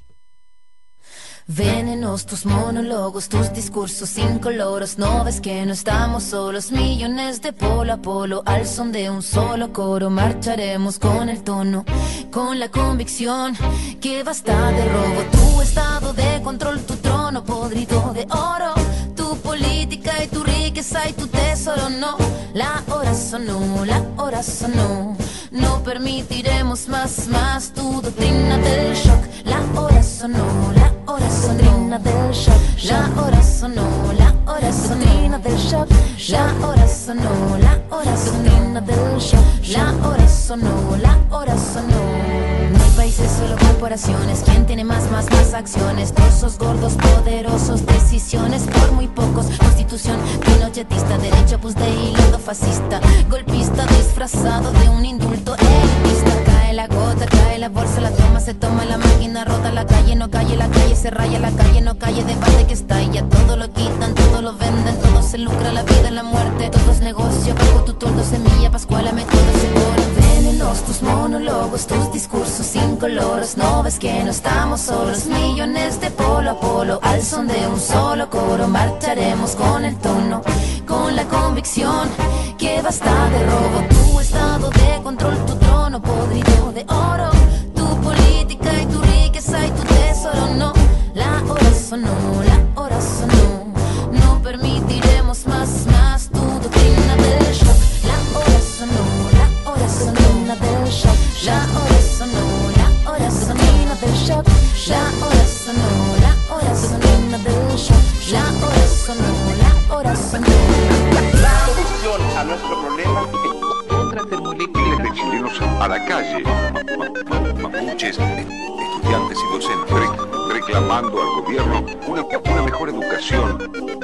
Venenos tus monólogos, tus discursos incoloros. No ves que no estamos solos, millones de polo a polo. Al son de un solo coro marcharemos con el tono, con la convicción que basta de robo. Tu estado de control, tu trono podrido de oro, tu política y tu riqueza y tu tesoro. No, la hora sonó, la hora sonó. No permitiremos más tu doctrina del shock. La hora sonó, la hora sonó del shock. La hora sonó, la hora sonó del shock. La hora sonó, la hora sonó del shock. La hora sonó, la hora sonó. No hay países, solo corporaciones. ¿Quién tiene más acciones? Trozos gordos, poderosos, decisiones por muy pocos. Constitución pinochetista, derecho pues de hilo fascista, golpista disfrazado de un indulto elitista. Cae la gota, cae la bolsa, la toma, se toma la máquina rota. La calle no calle, la calle se raya, la calle no calle, debate que estalla. Todo lo quitan, todo lo venden, todo se lucra, la vida, la muerte. Todo es negocio, bajo tu toldo, semilla, pascuala, método seguro. Venenos tus monólogos, tus discursos incoloros. No ves que no estamos solos, millones de polo a polo. Al son de un solo coro marcharemos con el tono, con la convicción que basta de robo. Tu estado de control, tu trono podrido de oro, tu política y tu riqueza y tu tesoro. No, la hora sonó, la hora sonó. No permitiremos más tu doctrina del shock. La hora sonó, la hora sonó del shock. La hora sonó, la hora sonó del shock. La hora sonó, la hora sonó del shock. La hora sonó, la hora sonó. La solución a nuestro problema es otra termoeléctrica. Miles de chilenos a la calle, mapuches, estudiantes y docentes, reclamando al gobierno una mejor educación.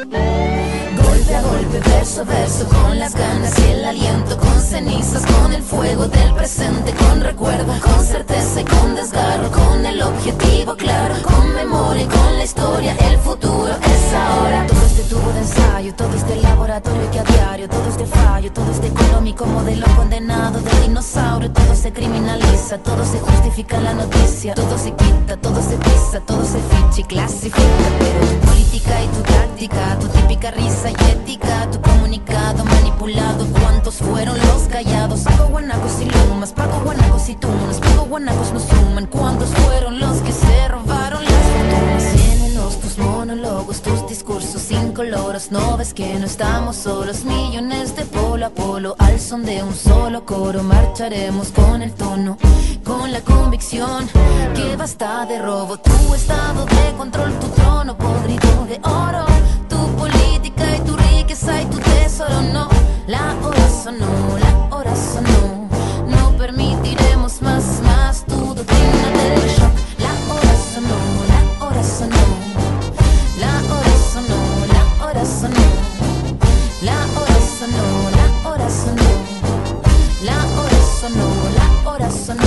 Golpe a golpe, verso a verso, con las ganas y el aliento, con cenizas, con el fuego del presente, con recuerdo, con certeza y con desgarro, con el objetivo claro, con memoria y con la historia, el futuro es ahora. Todo este tubo de ensayo, todo este laboratorio que a diario, todo este fallo, todo este económico modelo condenado del dinosaurio, todo se criminaliza, todo se justifica en la noticia, todo se quita, todo se pisa, todo se ficha y clasifica, pero tu política y tu táctica, tu típica risa y ética, tu comunicado manipulado, ¿cuántos fueron los callados? Pago guanacos y lumas, pago guanacos y tunas, pago guanacos no suman, ¿cuántos fueron los que se robaron las fortunas? Llénenos tus monólogos, tus discursos incoloros, no ves que no estamos solos, millones de polo a polo, al son de un solo coro, marcharemos con el tono, con la convicción que basta de robo, tu estado de control, tu trono podrido de oro, tu política y tu riqueza y tu tesoro. No, la hora sonó, la hora sonó. No permitiremos más tu doctrina del shock. La hora sonó, la hora sonó. La hora sonó, la hora sonó. La hora sonó, la hora sonó. La hora sonó, la hora sonó.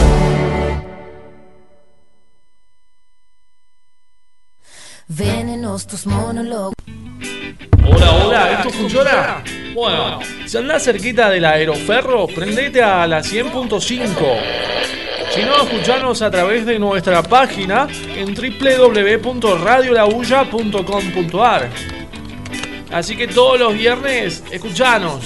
Venenos tus monólogos. Hola, ¿esto funciona? Bueno, si andás cerquita del aeroferro, prendete a la 100.5. Si no, escuchanos a través de nuestra página en www.radiolabulla.com.ar. Así que todos los viernes, escuchanos.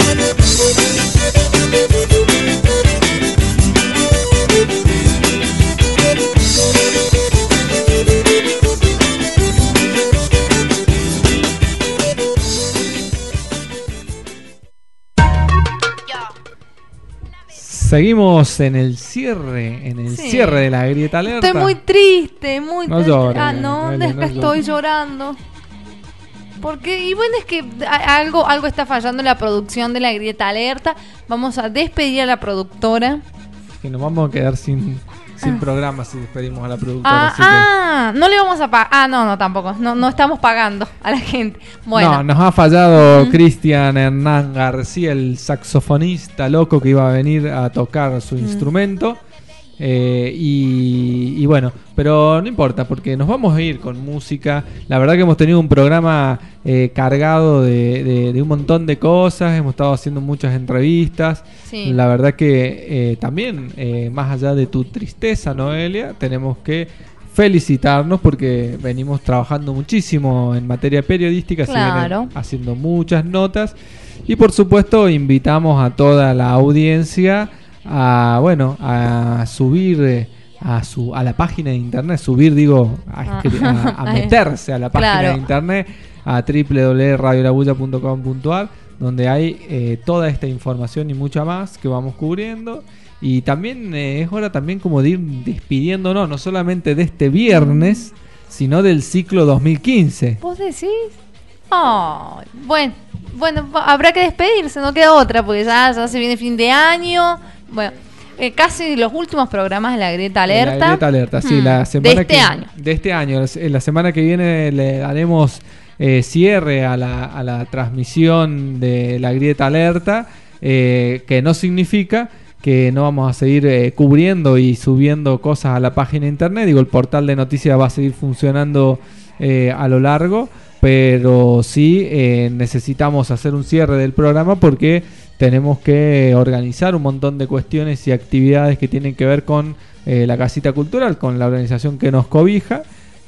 Seguimos en el cierre, cierre de la grieta alerta. Estoy muy triste, muy no triste. Llores, No, es que estoy llorando. Porque, y bueno, es que algo está fallando en la producción de la grieta alerta. Vamos a despedir a la productora. Que nos vamos a quedar sin programa si despedimos a la productora. No le vamos a pagar. No, tampoco. No estamos pagando a la gente. Bueno. No, nos ha fallado Cristian Hernán García, el saxofonista loco que iba a venir a tocar su instrumento. Y bueno, pero no importa porque nos vamos a ir con música. La verdad que hemos tenido un programa cargado de un montón de cosas. Hemos estado haciendo muchas entrevistas. Sí. La verdad que también, más allá de tu tristeza, Noelia, tenemos que felicitarnos porque venimos trabajando muchísimo en materia periodística. Claro. Haciendo muchas notas. Y por supuesto invitamos a toda la audiencia a subir a la página de internet, a meterse a la página de internet, a www.radiolabulla.com.ar, donde hay toda esta información y mucha más que vamos cubriendo. Y también es hora también como de ir despidiéndonos, no solamente de este viernes, sino del ciclo 2015. ¿Vos decís? Bueno, habrá que despedirse, no queda otra, porque ya se viene fin de año. Bueno, casi los últimos programas de la Grieta Alerta. La Grieta Alerta, sí, la semana año. De este año. La semana que viene le daremos cierre a la transmisión de la Grieta Alerta, que no significa que no vamos a seguir cubriendo y subiendo cosas a la página de internet. El portal de noticias va a seguir funcionando a lo largo, pero sí necesitamos hacer un cierre del programa porque tenemos que organizar un montón de cuestiones y actividades que tienen que ver con la Casita Cultural, con la organización que nos cobija.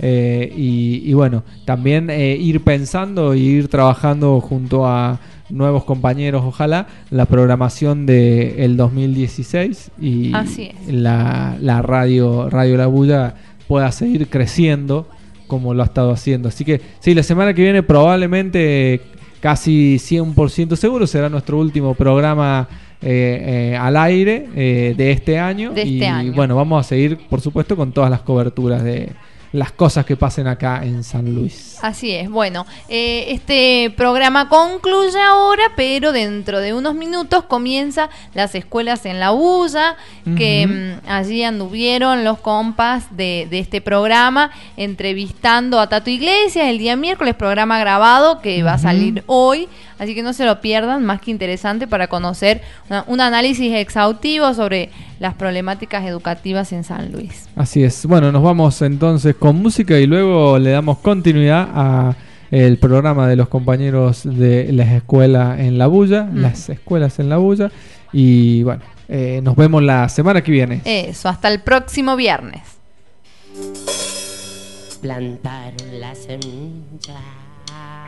y bueno, también ir pensando e ir trabajando junto a nuevos compañeros, ojalá, la programación del 2016 y la radio La Bulla pueda seguir creciendo como lo ha estado haciendo. Así que sí, la semana que viene probablemente casi 100% seguro será nuestro último programa al aire de este año. Bueno, vamos a seguir, por supuesto, con todas las coberturas de las cosas que pasen acá en San Luis. Así es. Bueno, este programa concluye ahora, pero dentro de unos minutos comienza las escuelas en la Bulla, que allí anduvieron los compas de este programa entrevistando a Tato Iglesias el día miércoles, programa grabado que va a salir hoy. Así que no se lo pierdan, más que interesante para conocer un análisis exhaustivo sobre las problemáticas educativas en San Luis. Así es. Bueno, nos vamos entonces con música y luego le damos continuidad a el programa de los compañeros de las escuelas en la Bulla, las escuelas en la Bulla. Y bueno, nos vemos la semana que viene. Eso, hasta el próximo viernes. Plantaron la semilla